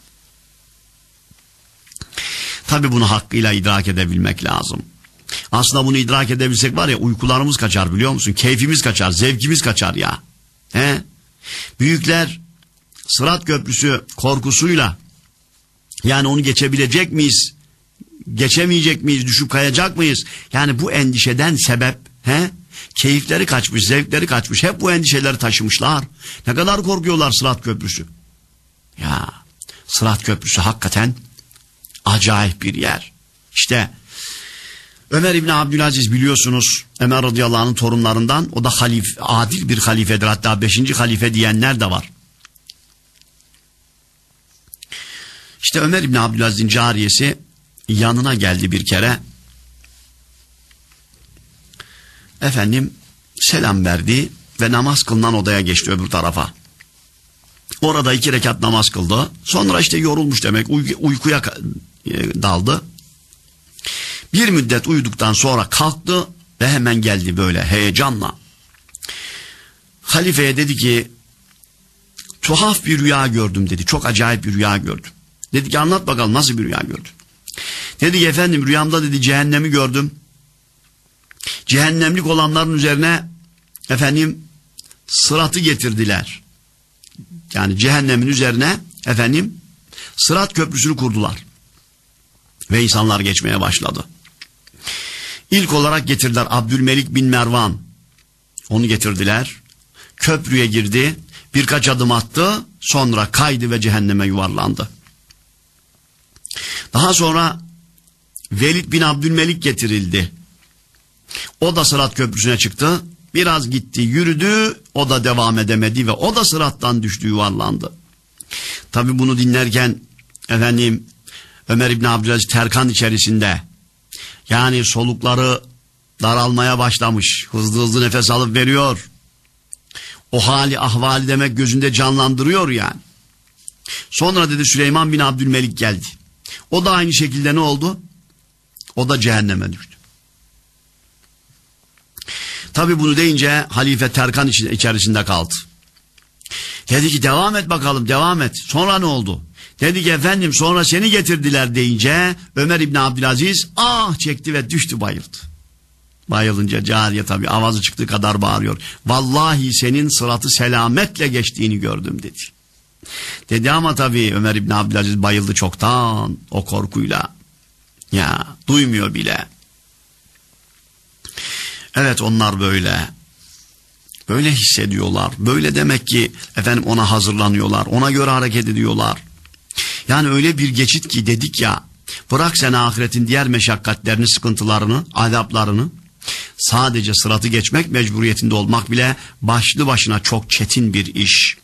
Tabi bunu hakkıyla idrak edebilmek lazım. Aslında bunu idrak edebilsek var ya, uykularımız kaçar biliyor musun? Keyfimiz kaçar, zevkimiz kaçar ya. He? Büyükler Sırat Köprüsü korkusuyla, yani onu geçebilecek miyiz, geçemeyecek miyiz, düşüp kayacak mıyız? Yani bu endişeden sebep, he? Keyifleri kaçmış, zevkleri kaçmış, hep bu endişeleri taşımışlar. Ne kadar korkuyorlar Sırat Köprüsü. Ya Sırat Köprüsü hakikaten acayip bir yer. İşte Ömer İbni Abdülaziz biliyorsunuz, Ömer radıyallahu anh'ın torunlarından, o da halif, adil bir halifedir, hatta beşinci halife diyenler de var. İşte Ömer İbni Abdülaziz'in cariyesi yanına geldi bir kere. Efendim selam verdi ve namaz kılınan odaya geçti öbür tarafa. Orada iki rekat namaz kıldı. Sonra işte yorulmuş demek, uy- uykuya daldı. Bir müddet uyuduktan sonra kalktı ve hemen geldi böyle heyecanla. Halifeye dedi ki, tuhaf bir rüya gördüm dedi. Çok acayip bir rüya gördüm. Dedi ki anlat bakalım, nasıl bir rüya gördün? Dedi ki efendim rüyamda dedi cehennemi gördüm. Cehennemlik olanların üzerine efendim sıratı getirdiler. Yani cehennemin üzerine efendim Sırat Köprüsü'nü kurdular. Ve insanlar geçmeye başladı. İlk olarak getirdiler Abdülmelik bin Mervan. Onu getirdiler. Köprüye girdi. Birkaç adım attı. Sonra kaydı ve cehenneme yuvarlandı. Daha sonra Velid bin Abdülmelik getirildi. O da Sırat Köprüsü'ne çıktı. Biraz gitti, yürüdü. O da devam edemedi ve o da sırattan düştü, yuvarlandı. Tabi bunu dinlerken efendim Ömer İbni Abdülaziz terkan içerisinde, yani solukları daralmaya başlamış. Hızlı hızlı nefes alıp veriyor. O hali ahvali demek gözünde canlandırıyor yani. Sonra dedi Süleyman bin Abdülmelik geldi. O da aynı şekilde ne oldu? O da cehenneme düştü. Tabi bunu deyince halife Terkan içerisinde kaldı. Dedi ki devam et bakalım, devam et. Sonra ne oldu? Dedi ki efendim sonra seni getirdiler deyince Ömer İbni Abdülaziz ah çekti ve düştü, bayıldı. Bayılınca cariye tabi avazı çıktığı kadar bağırıyor. Vallahi senin sıratı selametle geçtiğini gördüm dedi. Dedi ama tabi Ömer İbni Abdülaziz bayıldı çoktan o korkuyla. Ya duymuyor bile. Evet, onlar böyle. Böyle hissediyorlar. Böyle demek ki efendim ona hazırlanıyorlar. Ona göre hareket ediyorlar. Yani öyle bir geçit ki dedik ya, bırak sen ahiretin diğer meşakkatlerini, sıkıntılarını, azaplarını, sadece sıratı geçmek mecburiyetinde olmak bile başlı başına çok çetin bir iş.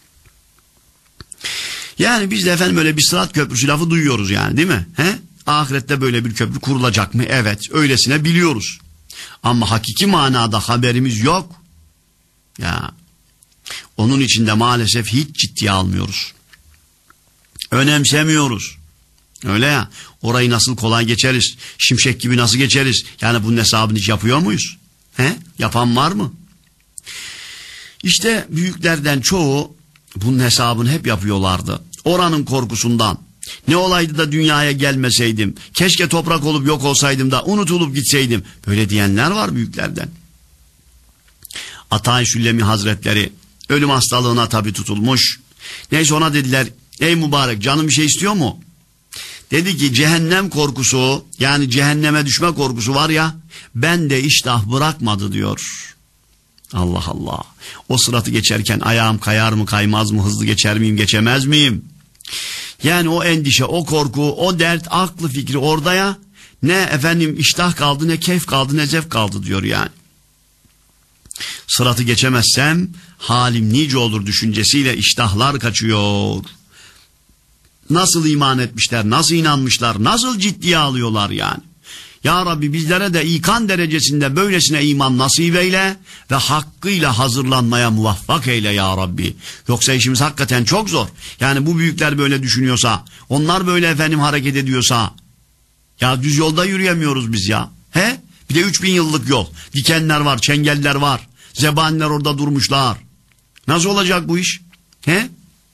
Yani biz de efendim böyle bir sırat köprüsü lafı duyuyoruz yani, değil mi? He? Ahirette böyle bir köprü kurulacak mı? Evet, öylesine biliyoruz. Ama hakiki manada haberimiz yok. Ya, onun için de maalesef hiç ciddiye almıyoruz. Önemsemiyoruz. Öyle ya, orayı nasıl kolay geçeriz, şimşek gibi nasıl geçeriz? Yani bunun hesabını hiç yapıyor muyuz? He? Yapan var mı? İşte büyüklerden çoğu bunun hesabını hep yapıyorlardı. Oranın korkusundan. Ne olaydı da dünyaya gelmeseydim, keşke toprak olup yok olsaydım da unutulup gitseydim. Böyle diyenler var büyüklerden. Atay Süllemi Hazretleri ölüm hastalığına tabi tutulmuş. Neyse ona dediler, ey mübarek canım bir şey istiyor mu? Dedi ki cehennem korkusu, yani cehenneme düşme korkusu var ya, ben de iştah bırakmadı diyor. Allah Allah. O sıratı geçerken ayağım kayar mı kaymaz mı, hızlı geçer miyim geçemez miyim? Yani o endişe, o korku, o dert, aklı fikri orada ya. Ne efendim iştah kaldı, ne keyif kaldı, ne zevk kaldı diyor yani. Sıratı geçemezsem halim nice olur düşüncesiyle iştahlar kaçıyor. Nasıl iman etmişler, nasıl inanmışlar, nasıl ciddiye alıyorlar yani. Ya Rabbi bizlere de ikan derecesinde böylesine iman nasip eyle ve hakkıyla hazırlanmaya muvaffak eyle ya Rabbi. Yoksa işimiz hakikaten çok zor. Yani bu büyükler böyle düşünüyorsa, onlar böyle efendim hareket ediyorsa, ya düz yolda yürüyemiyoruz biz ya. He? Bir de üç bin yıllık yol. Dikenler var, çengeller var. Zebaniler orada durmuşlar. Nasıl olacak bu iş? He?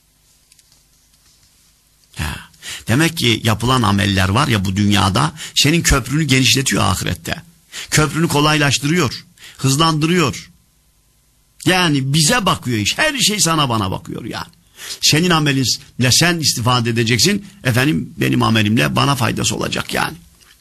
Ya. Demek ki yapılan ameller var ya bu dünyada, senin köprünü genişletiyor ahirette. Köprünü kolaylaştırıyor, hızlandırıyor. Yani bize bakıyor iş. Her şey sana bana bakıyor yani. Senin amelinle sen istifade edeceksin. Efendim benim amelimle bana faydası olacak yani.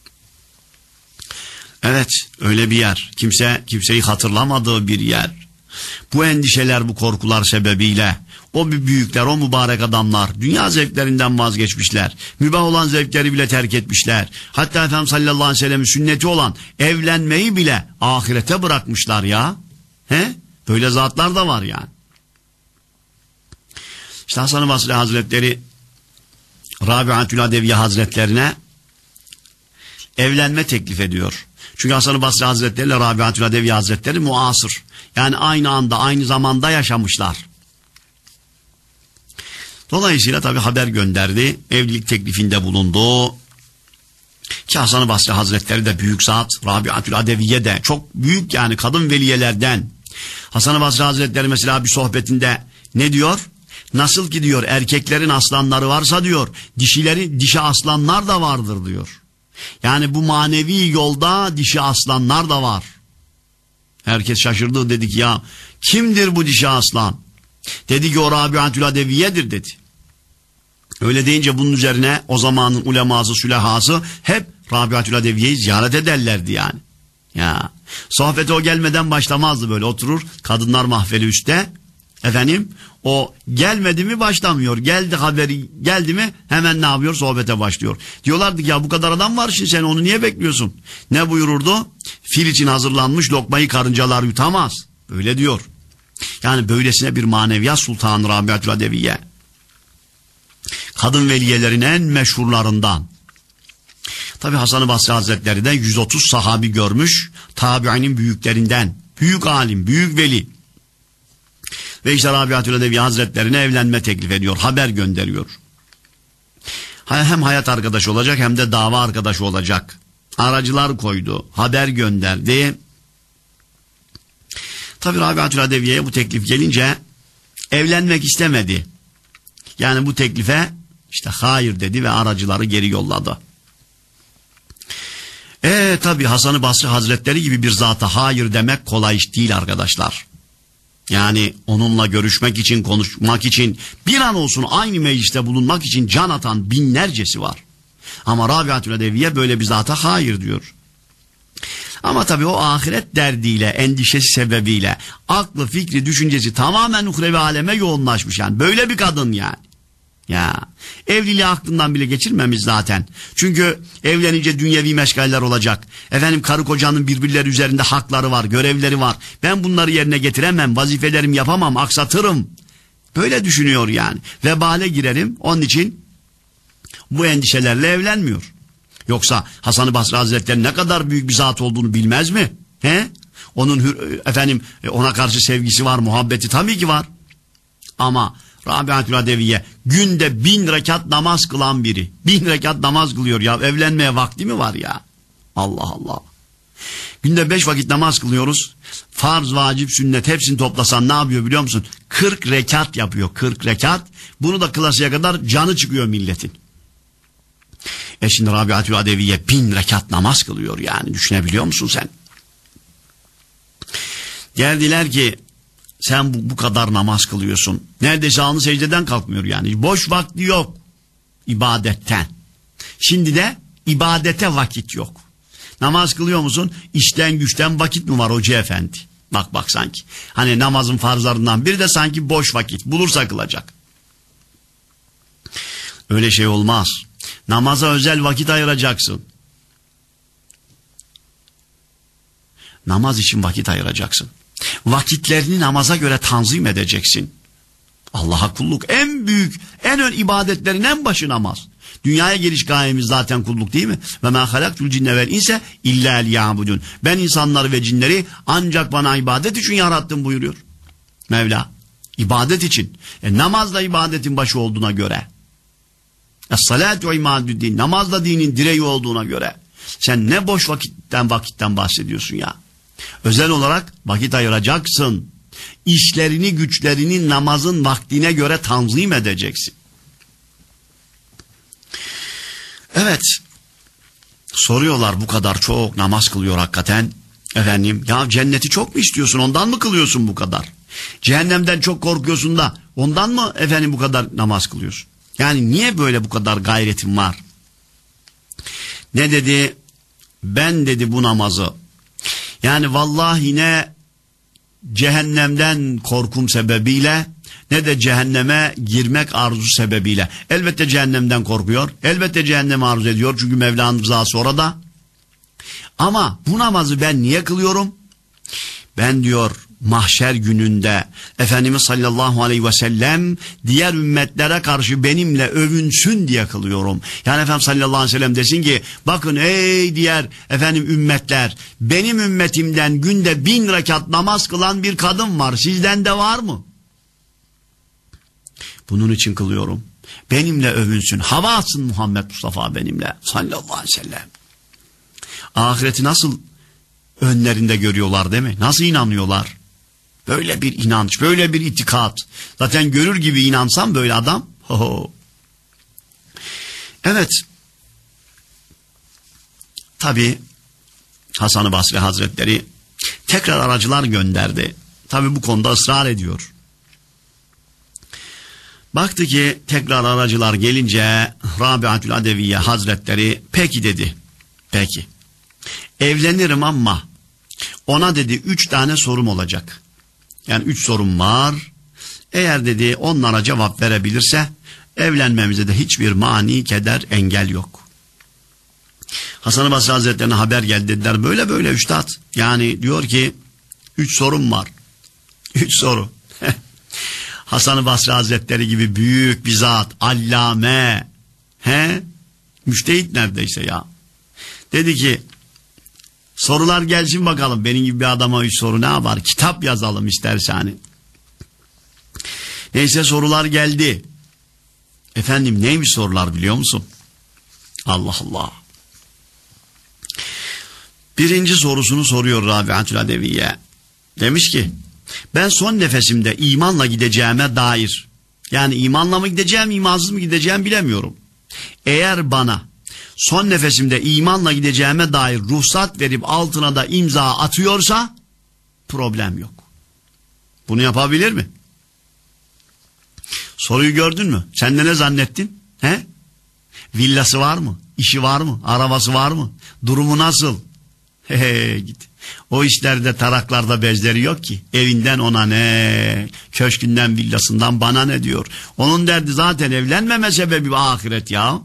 Evet, öyle bir yer. Kimse kimseyi hatırlamadığı bir yer. Bu endişeler, bu korkular sebebiyle o büyükler, o mübarek adamlar dünya zevklerinden vazgeçmişler. Mübah olan zevkleri bile terk etmişler. Hatta Efendimiz sallallahu aleyhi ve sellem'in sünneti olan evlenmeyi bile ahirete bırakmışlar ya. He? Böyle zatlar da var yani. İşte Hasan-ı Basri Hazretleri Rabiatül Adeviye Hazretlerine evlenme teklif ediyor. Çünkü Hasan-ı Basri Hazretleri ile Rabiatül Adeviye Hazretleri muasır. Yani aynı anda, aynı zamanda yaşamışlar. Dolayısıyla tabi haber gönderdi. Evlilik teklifinde bulundu. Ki Hasan-ı Basri Hazretleri de büyük zat. Rabiatül Adeviye de çok büyük yani kadın veliyelerden. Hasan-ı Basri Hazretleri mesela bir sohbetinde ne diyor? Nasıl ki diyor erkeklerin aslanları varsa diyor, dişileri, dişi aslanlar da vardır diyor. Yani bu manevi yolda dişi aslanlar da var. Herkes şaşırdı, dedi ki ya kimdir bu dişi aslan? Dedi ki o Rabiatül Adeviye'dir dedi. Öyle deyince bunun üzerine o zamanın uleması, sülehası hep Rabiatül Adeviye'yi ziyaret ederlerdi yani. Ya sohbete o gelmeden başlamazdı, böyle oturur kadınlar mahfeli üstte. Efendim o gelmedi mi başlamıyor. Geldi haberi geldi mi hemen ne yapıyor? Sohbete başlıyor. Diyorlardı ki ya bu kadar adam var şimdi, sen onu niye bekliyorsun? Ne buyururdu? Fil için hazırlanmış lokmayı karıncalar yutamaz. Öyle diyor. Yani böylesine bir maneviyat sultanı Rabiatül Adeviye. Kadın veliyelerin en meşhurlarından. Tabi Hasan-ı Basri Hazretleri de yüz otuz sahabi görmüş. Tabi'inin büyüklerinden. Büyük alim, büyük veli. Ve işte Rabiatül Adeviye Hazretlerine evlenme teklif ediyor. Haber gönderiyor. Hem hayat arkadaşı olacak hem de dava arkadaşı olacak. Aracılar koydu. Haber gönderdi. Tabi Rabiatül Adeviye'ye bu teklif gelince evlenmek istemedi. Yani bu teklife işte hayır dedi ve aracıları geri yolladı. E tabi Hasan-ı Basri Hazretleri gibi bir zata hayır demek kolay iş değil arkadaşlar. Yani onunla görüşmek için, konuşmak için, bir an olsun aynı mecliste bulunmak için can atan binlercesi var. Ama Rabiatül Adeviye böyle bir zata hayır diyor. Ama tabii o ahiret derdiyle, endişesi sebebiyle, aklı, fikri, düşüncesi tamamen uhrevi aleme yoğunlaşmış yani. Böyle bir kadın yani. Ya evliliği aklından bile geçirmemiş zaten. Çünkü evlenince dünyevi meşgaller olacak. Efendim karı kocanın birbirleri üzerinde hakları var, görevleri var. Ben bunları yerine getiremem, vazifelerimi yapamam, aksatırım. Böyle düşünüyor yani. Vebale girerim. Onun için bu endişelerle evlenmiyor. Yoksa Hasan-ı Basri Hazretleri ne kadar büyük bir zat olduğunu bilmez mi? He? Onun efendim ona karşı sevgisi var, muhabbeti tabii ki var. Ama Rabiatül Adeviye günde bin rekat namaz kılan biri. Bin rekat namaz kılıyor ya. Evlenmeye vakti mi var ya? Allah Allah. Günde beş vakit namaz kılıyoruz. Farz, vacip, sünnet hepsini toplasan ne yapıyor biliyor musun? Kırk rekat yapıyor. Kırk rekat. Bunu da kılasıya kadar canı çıkıyor milletin. E şimdi Rabiatül Adeviye bin rekat namaz kılıyor yani. Düşünebiliyor musun sen? Geldiler ki sen bu, bu kadar namaz kılıyorsun. Neredeyse alnı secdeden kalkmıyor yani. Boş vakti yok ibadetten. Şimdi de ibadete vakit yok. Namaz kılıyor musun? İşten güçten vakit mi var hoca efendi? Bak bak sanki. Hani namazın farzlarından biri de sanki boş vakit. Bulursa kılacak. Öyle şey olmaz. Namaza özel vakit ayıracaksın. Namaz için vakit ayıracaksın. Vakitlerini namaza göre tanzim edeceksin. Allah'a kulluk en büyük, en ön ibadetlerin en başı namaz. Dünyaya geliş gayemiz zaten kulluk değil mi? Ve mâ halaktul cinne vel inse illâ liya'budun. Ben insanları ve cinleri ancak bana ibadet için yarattım buyuruyor Mevla. İbadet için. E, namaz da ibadetin başı olduğuna göre. Es-salâtu imâdüddin. Namaz da dinin direği olduğuna göre. Sen ne boş vakitten vakitten bahsediyorsun ya. Özel olarak vakit ayıracaksın. İşlerini, güçlerini namazın vaktine göre tanzim edeceksin. Evet. Soruyorlar bu kadar çok namaz kılıyor hakikaten. Efendim ya cenneti çok mu istiyorsun ondan mı kılıyorsun bu kadar? Cehennemden çok korkuyorsun da ondan mı efendim bu kadar namaz kılıyorsun? Yani niye böyle bu kadar gayretin var? Ne dedi? Ben dedi bu namazı. Yani vallahi ne cehennemden korkum sebebiyle ne de cehenneme girmek arzu sebebiyle. Elbette cehennemden korkuyor. Elbette cehennemi arzu ediyor. Çünkü Mevla'nın rızası orada. Ama bu namazı ben niye kılıyorum? Ben diyor mahşer gününde Efendimiz sallallahu aleyhi ve sellem diğer ümmetlere karşı benimle övünsün diye kılıyorum. Yani Efendimiz sallallahu aleyhi ve sellem desin ki bakın ey diğer efendim ümmetler benim ümmetimden günde bin rekat namaz kılan bir kadın var. Sizden de var mı? Bunun için kılıyorum. Benimle övünsün. Hava atsın Muhammed Mustafa benimle sallallahu aleyhi ve sellem. Ahireti nasıl önlerinde görüyorlar değil mi? Nasıl inanıyorlar? Böyle bir inanç, böyle bir itikat. Zaten görür gibi inansam böyle adam. Ho. Evet. Tabi Hasan-ı Basri Hazretleri tekrar aracılar gönderdi. Tabi bu konuda ısrar ediyor. Baktı ki tekrar aracılar gelince Rabiatül Adeviye Hazretleri peki dedi. Peki. Evlenirim ama ona dedi üç tane sorum olacak. Yani üç sorum var. Eğer dedi onlara cevap verebilirse evlenmemize de hiçbir mani, keder, engel yok. Hasan-ı Basri Hazretlerine haber geldi dediler. Böyle böyle üstad. Yani diyor ki üç sorum var. Üç soru. Hasan-ı Basri Hazretleri gibi büyük bir zat, allame, he? Müştehit neredeyse ya. Dedi ki Sorular gelsin bakalım. Benim gibi bir adama üç soru ne yapar? Kitap yazalım isterse hani. Neyse sorular geldi. Efendim neymiş sorular biliyor musun? Allah Allah. Birinci sorusunu soruyor Rabiatül Adeviye. Demiş ki ben son nefesimde imanla gideceğime dair, yani imanla mı gideceğim, imansız mı gideceğim bilemiyorum. Eğer bana son nefesimde imanla gideceğime dair ruhsat verip altına da imza atıyorsa problem yok. Bunu yapabilir mi? Soruyu gördün mü? Sen de ne zannettin? He? Villası var mı? İşi var mı? Arabası var mı? Durumu nasıl? He he git. O işlerde taraklarda bezleri yok ki. Evinden ona ne, köşkünden villasından bana ne diyor. Onun derdi zaten evlenmeme sebebi ahiret ya.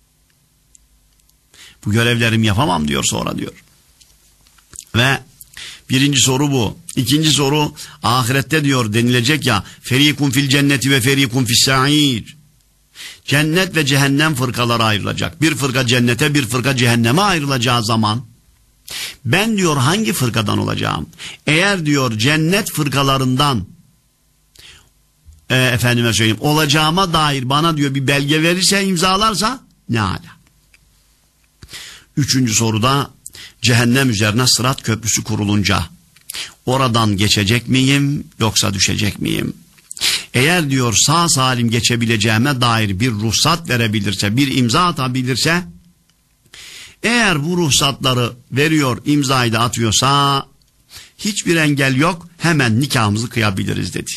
Bu görevlerimi yapamam diyor sonra diyor. Ve birinci soru bu. İkinci soru ahirette diyor denilecek ya ferikun fil cenneti ve ferikun fis sa'ir. Cennet ve cehennem fırkalara ayrılacak. Bir fırka cennete, bir fırka cehenneme ayrılacağı zaman ben diyor hangi fırkadan olacağım? Eğer diyor cennet fırkalarından e, efendime söyleyeyim olacağıma dair bana diyor bir belge verirse, imzalarsa ne âlâ. Üçüncü soruda cehennem üzerine sırat köprüsü kurulunca oradan geçecek miyim yoksa düşecek miyim? Eğer diyor sağ salim geçebileceğime dair bir ruhsat verebilirse, bir imza atabilirse, eğer bu ruhsatları veriyor, imzayı da atıyorsa hiçbir engel yok, hemen nikahımızı kıyabiliriz dedi.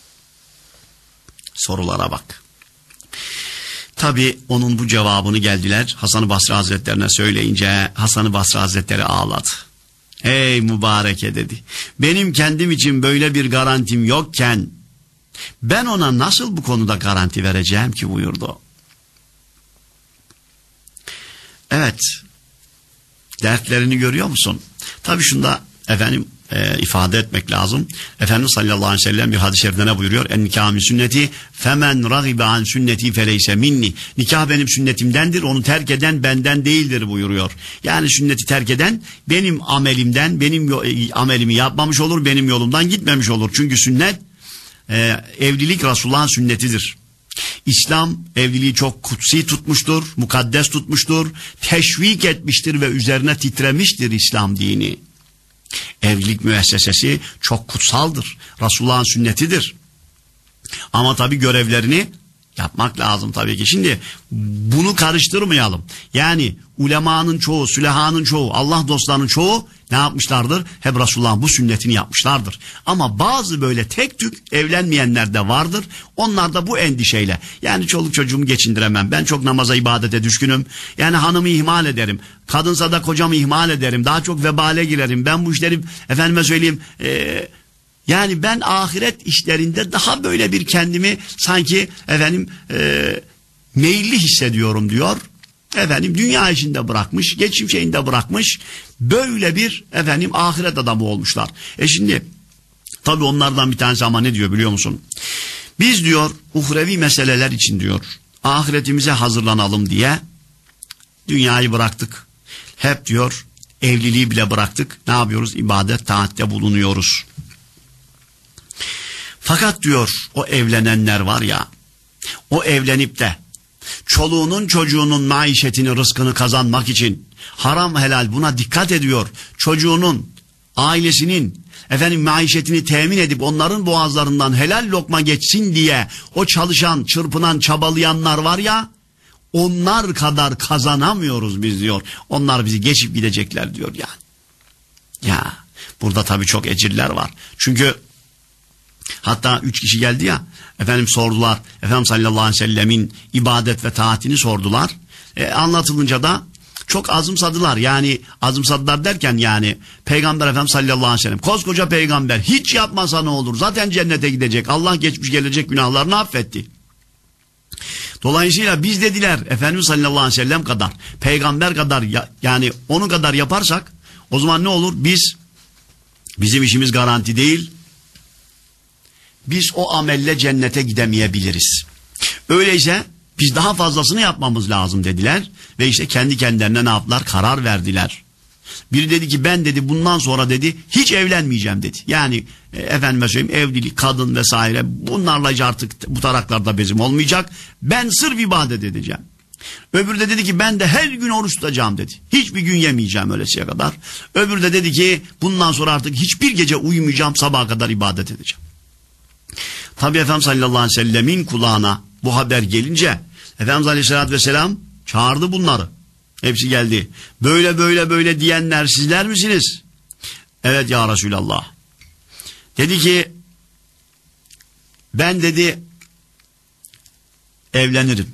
Sorulara bak. Tabi onun bu cevabını geldiler Hasan-ı Basri Hazretlerine söyleyince Hasan-ı Basri Hazretleri ağladı. Ey mübareke dedi. Benim kendim için böyle bir garantim yokken ben ona nasıl bu konuda garanti vereceğim ki buyurdu. Evet. Dertlerini görüyor musun? Tabi şunda efendim e, ifade etmek lazım. Efendimiz sallallahu aleyhi ve sellem bir hadis-i şerifte ne buyuruyor? En nikah min sünneti femen ragibe an sünneti feleyse minni. Nikah benim sünnetimdendir. Onu terk eden benden değildir buyuruyor. Yani sünneti terk eden benim amelimden, benim amelimi yapmamış olur, benim yolumdan gitmemiş olur. Çünkü sünnet e, evlilik Resulullah'ın sünnetidir. İslam evliliği çok kutsi tutmuştur, mukaddes tutmuştur, teşvik etmiştir ve üzerine titremiştir İslam dini. Evlilik müessesesi çok kutsaldır, Resulullah'ın sünnetidir. Ama tabii görevlerini yapmak lazım tabii ki. Şimdi bunu karıştırmayalım. Yani ulemanın çoğu, sülehanın çoğu, Allah dostlarının çoğu ne yapmışlardır? Hep Resulullah'ın bu sünnetini yapmışlardır. Ama bazı böyle tek tük evlenmeyenler de vardır. Onlar da bu endişeyle. Yani çoluk çocuğumu geçindiremem. Ben çok namaza, ibadete düşkünüm. Yani hanımı ihmal ederim. Kadınsa da kocamı ihmal ederim. Daha çok vebale girerim. Ben bu işleri efendime söyleyeyim... Ee, Yani ben ahiret işlerinde daha böyle bir kendimi sanki efendim e, meyilli hissediyorum diyor. Efendim dünya işinde bırakmış, geçim şeyinde bırakmış. Böyle bir efendim ahiret adamı olmuşlar. E şimdi tabii onlardan bir tanesi ama ne diyor biliyor musun? Biz diyor uhrevi meseleler için diyor ahiretimize hazırlanalım diye dünyayı bıraktık. Hep diyor evliliği bile bıraktık. Ne yapıyoruz? İbadet, taatte bulunuyoruz. Fakat diyor o evlenenler var ya, o evlenip de çoluğunun çocuğunun maişetini, rızkını kazanmak için haram helal buna dikkat ediyor. Çocuğunun, ailesinin efendim maişetini temin edip onların boğazlarından helal lokma geçsin diye o çalışan, çırpınan, çabalayanlar var ya, onlar kadar kazanamıyoruz biz diyor. Onlar bizi geçip gidecekler diyor yani. Ya burada tabii çok ecirler var. Çünkü hatta üç kişi geldi ya, efendim sordular, Efendimiz sallallahu aleyhi ve sellemin ibadet ve taatini sordular. E, anlatılınca da çok azımsadılar. Yani azımsadılar derken yani Peygamber Efendimiz sallallahu aleyhi ve sellem, koskoca peygamber hiç yapmasa ne olur? Zaten cennete gidecek. Allah geçmiş gelecek günahlarını affetti. Dolayısıyla biz dediler Efendimiz sallallahu aleyhi ve sellem kadar, peygamber kadar ya, yani onun kadar yaparsak o zaman ne olur? Biz, bizim işimiz garanti değil. Biz o amelle cennete gidemeyebiliriz. Öyleyse biz daha fazlasını yapmamız lazım dediler. Ve işte kendi kendilerine ne yaptılar? Karar verdiler. Biri dedi ki ben dedi bundan sonra dedi hiç evlenmeyeceğim dedi. Yani e, efendime söyleyeyim evlilik, kadın vesaire bunlarla artık bu taraklarda bezim olmayacak. Ben sırf ibadet edeceğim. Öbürü de dedi ki ben de her gün oruç tutacağım dedi. Hiçbir gün yemeyeceğim ölesiye kadar. Öbürü de dedi ki bundan sonra artık hiçbir gece uyumayacağım, sabaha kadar ibadet edeceğim. Tabi Efendimiz sallallahu aleyhi ve sellemin kulağına bu haber gelince Efendimiz aleyhissalatü vesselam çağırdı bunları. Hepsi geldi. Böyle böyle böyle diyenler sizler misiniz? Evet ya Resulallah. Dedi ki ben dedi evlenirim.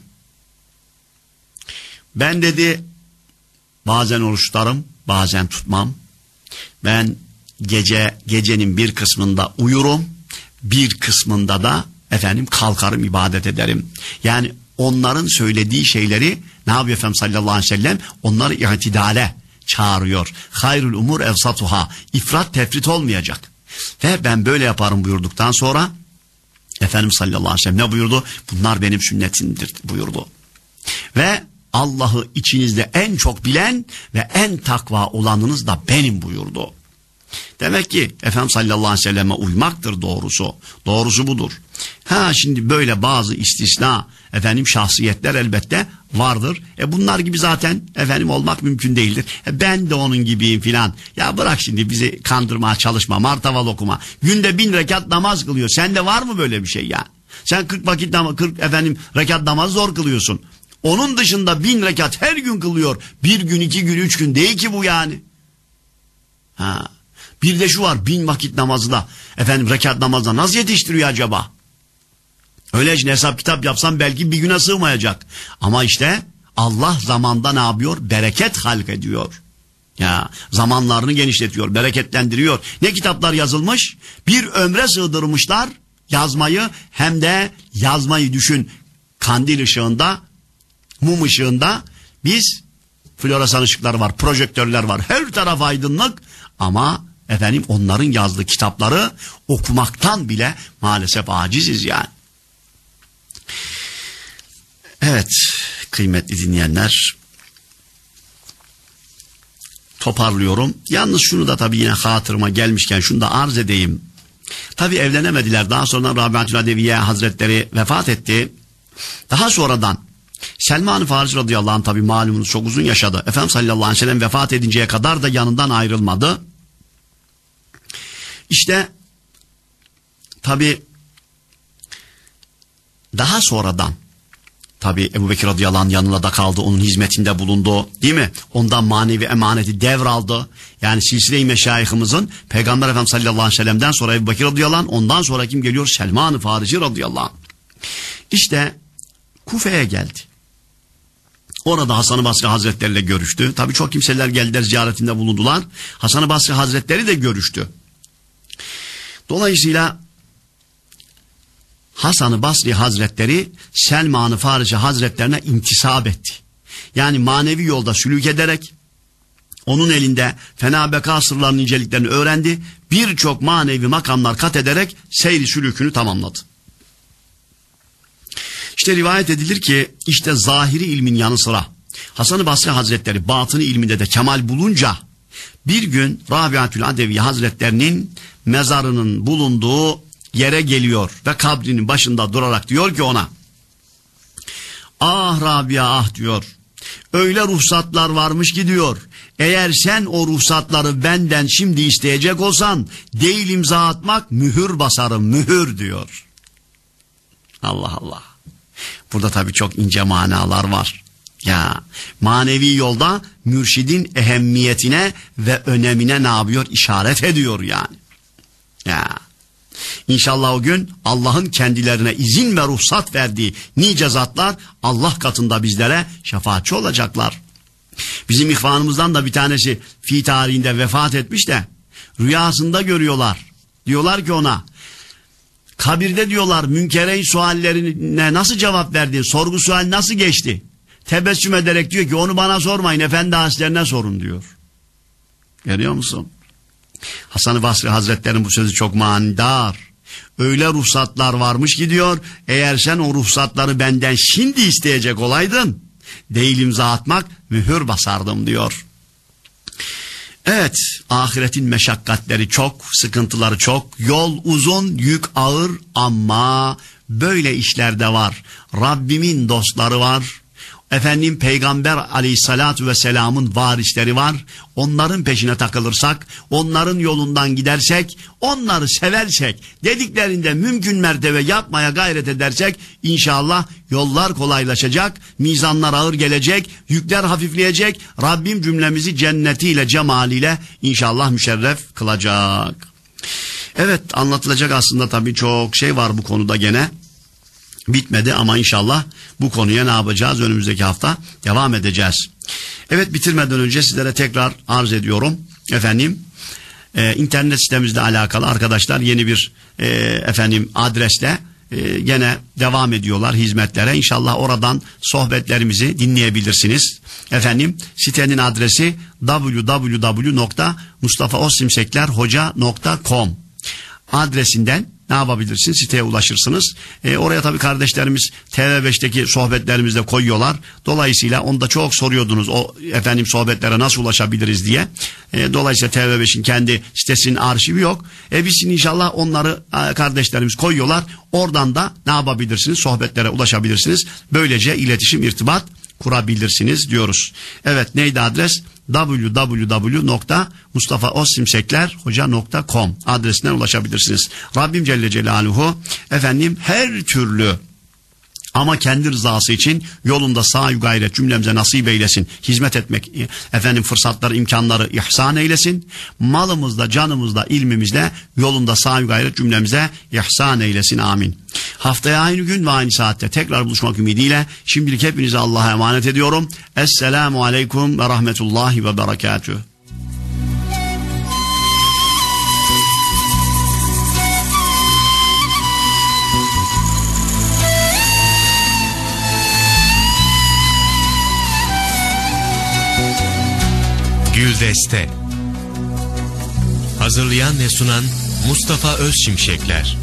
Ben dedi bazen oruç tutarım, bazen tutmam. Ben gece gecenin bir kısmında uyurum, bir kısmında da efendim kalkarım, ibadet ederim. Yani onların söylediği şeyleri ne yapıyor Efendimiz sallallahu aleyhi ve sellem? Onları i'tidale çağırıyor. Hayrul umur evsatuhâ. İfrat tefrit olmayacak. Ve ben böyle yaparım buyurduktan sonra Efendimiz sallallahu aleyhi ve sellem ne buyurdu? Bunlar benim sünnetimdir buyurdu. Ve Allah'ı içinizde en çok bilen ve en takva olanınız da benim buyurdu. Demek ki Efendimiz sallallahu aleyhi ve selleme uymaktır doğrusu. Doğrusu budur. Ha şimdi böyle bazı istisna efendim şahsiyetler elbette vardır. E bunlar gibi zaten efendim olmak mümkün değildir. E ben de onun gibiyim filan. Ya bırak şimdi bizi kandırmaya çalışma, martaval okuma. Günde bin rekat namaz kılıyor. Sende var mı böyle bir şey ya? Sen kırk vakit namaz, kırk efendim rekat namaz zor kılıyorsun. Onun dışında bin rekat her gün kılıyor. Bir gün, iki gün, üç gün değil ki bu yani. Ha. Bir de şu var, bin vakit namazı da efendim rekat namazda nasıl yetiştiriyor acaba? Öylece hesap kitap yapsam belki bir güne sığmayacak. Ama işte Allah zamanda ne yapıyor? Bereket halk ediyor. Ya zamanlarını genişletiyor, bereketlendiriyor. Ne kitaplar yazılmış? Bir ömre sığdırmışlar yazmayı, hem de yazmayı düşün. Kandil ışığında, mum ışığında biz floresan ışıklar var, projektörler var. Her taraf aydınlık ama efendim onların yazdığı kitapları okumaktan bile maalesef aciziz yani. Evet kıymetli dinleyenler, toparlıyorum. Yalnız şunu da tabii yine hatırıma gelmişken şunu da arz edeyim. Tabii evlenemediler. Daha sonra Rabiatül Adeviye Hazretleri vefat etti. Daha sonradan Selman-ı Farisi radıyallahu anh tabii malumunuz çok uzun yaşadı. Efendimiz sallallahu aleyhi ve sellem vefat edinceye kadar da yanından ayrılmadı. İşte tabii daha sonradan tabii Ebu Bekir radıyallahu anh yanına da kaldı, onun hizmetinde bulundu, değil mi? Ondan manevi emaneti devraldı. Yani silsile-i meşayihimizin Peygamber Efendimiz sallallahu aleyhi ve sellem'den sonra Ebu Bekir radıyallahu anh, ondan sonra kim geliyor? Selman-ı Farisi radıyallahu anh. İşte Kufe'ye geldi. Orada Hasan-ı Basri Hazretleri ile görüştü. Tabii çok kimseler geldiler, ziyaretinde bulundular. Hasan-ı Basri Hazretleri de görüştü. Dolayısıyla Hasan-ı Basri Hazretleri Selman-ı Farisi Hazretlerine intisap etti. Yani manevi yolda sülük ederek onun elinde fena beka sırlarının inceliklerini öğrendi. Birçok manevi makamlar kat ederek seyri sülükünü tamamladı. İşte rivayet edilir ki işte zahiri ilmin yanı sıra Hasan-ı Basri Hazretleri batını ilminde de kemal bulunca bir gün Rabiatül Adeviye Hazretlerinin mezarının bulunduğu yere geliyor ve kabrinin başında durarak diyor ki ona, ah Rabia ah diyor, öyle ruhsatlar varmış ki diyor, eğer sen o ruhsatları benden şimdi isteyecek olsan değil imza atmak, mühür basarım, mühür diyor. Allah Allah. Burada tabii çok ince manalar var. Ya manevi yolda mürşidin ehemmiyetine ve önemine ne yapıyor? İşaret ediyor yani. Ya İnşallah o gün Allah'ın kendilerine izin ve ruhsat verdiği nice zatlar Allah katında bizlere şefaatçi olacaklar. Bizim ihvanımızdan da bir tanesi fi tarihinde vefat etmiş de rüyasında görüyorlar. Diyorlar ki ona, kabirde diyorlar münkereyn suallerine nasıl cevap verdin? Sorgu sual nasıl geçti? Tebessüm ederek diyor ki onu bana sormayın, efendi hazretlerine sorun diyor. Görüyor musun? Hasan-ı Basri Hazretleri'nin bu sözü çok manidar. Öyle ruhsatlar varmış ki diyor, eğer sen o ruhsatları benden şimdi isteyecek olaydın değil imza atmak, mühür basardım diyor. Evet, ahiretin meşakkatleri çok, sıkıntıları çok, yol uzun, yük ağır ama böyle işler de var. Rabbimin dostları var. Efendim Peygamber aleyhissalatu vesselamın varisleri var. Onların peşine takılırsak, onların yolundan gidersek, onları seversek, dediklerinde mümkün mertebe yapmaya gayret edersek inşallah yollar kolaylaşacak, mizanlar ağır gelecek, yükler hafifleyecek. Rabbim cümlemizi cennetiyle, cemaliyle inşallah müşerref kılacak. Evet, anlatılacak aslında tabii çok şey var bu konuda gene. Bitmedi ama inşallah bu konuya ne yapacağız? Önümüzdeki hafta devam edeceğiz. Evet, bitirmeden önce sizlere tekrar arz ediyorum. Efendim e, internet sitemizle alakalı arkadaşlar yeni bir e, efendim adresle e, gene devam ediyorlar hizmetlere. İnşallah oradan sohbetlerimizi dinleyebilirsiniz. Efendim sitenin adresi double-u double-u double-u nokta mustafa ossimsekler hoca nokta com adresinden ne yapabilirsiniz? Siteye ulaşırsınız. E, oraya tabii kardeşlerimiz T V beşteki sohbetlerimizde koyuyorlar. Dolayısıyla onu da çok soruyordunuz. O efendim sohbetlere nasıl ulaşabiliriz diye. E, dolayısıyla T V beşin kendi sitesinin arşivi yok. E biz inşallah onları e, kardeşlerimiz koyuyorlar. Oradan da ne yapabilirsiniz? Sohbetlere ulaşabilirsiniz. Böylece iletişim, irtibat kurabilirsiniz diyoruz. Evet, neydi adres? double-u double-u double-u nokta mustafa ossimsekler hoca nokta com adresinden ulaşabilirsiniz. Rabbim Celle Celaluhu efendim her türlü ama kendi rızası için yolunda sa'i gayret cümlemize nasip eylesin. Hizmet etmek efendim fırsatları, imkanları ihsan eylesin. Malımızda, canımızda, ilmimizle yolunda sa'i gayret cümlemize ihsan eylesin. Amin. Haftaya aynı gün ve aynı saatte tekrar buluşmak ümidiyle şimdilik hepinize Allah'a emanet ediyorum. Esselamu aleyküm ve rahmetullahi ve berekatühü. Güldeste. Hazırlayan ve sunan Mustafa Özşimşekler.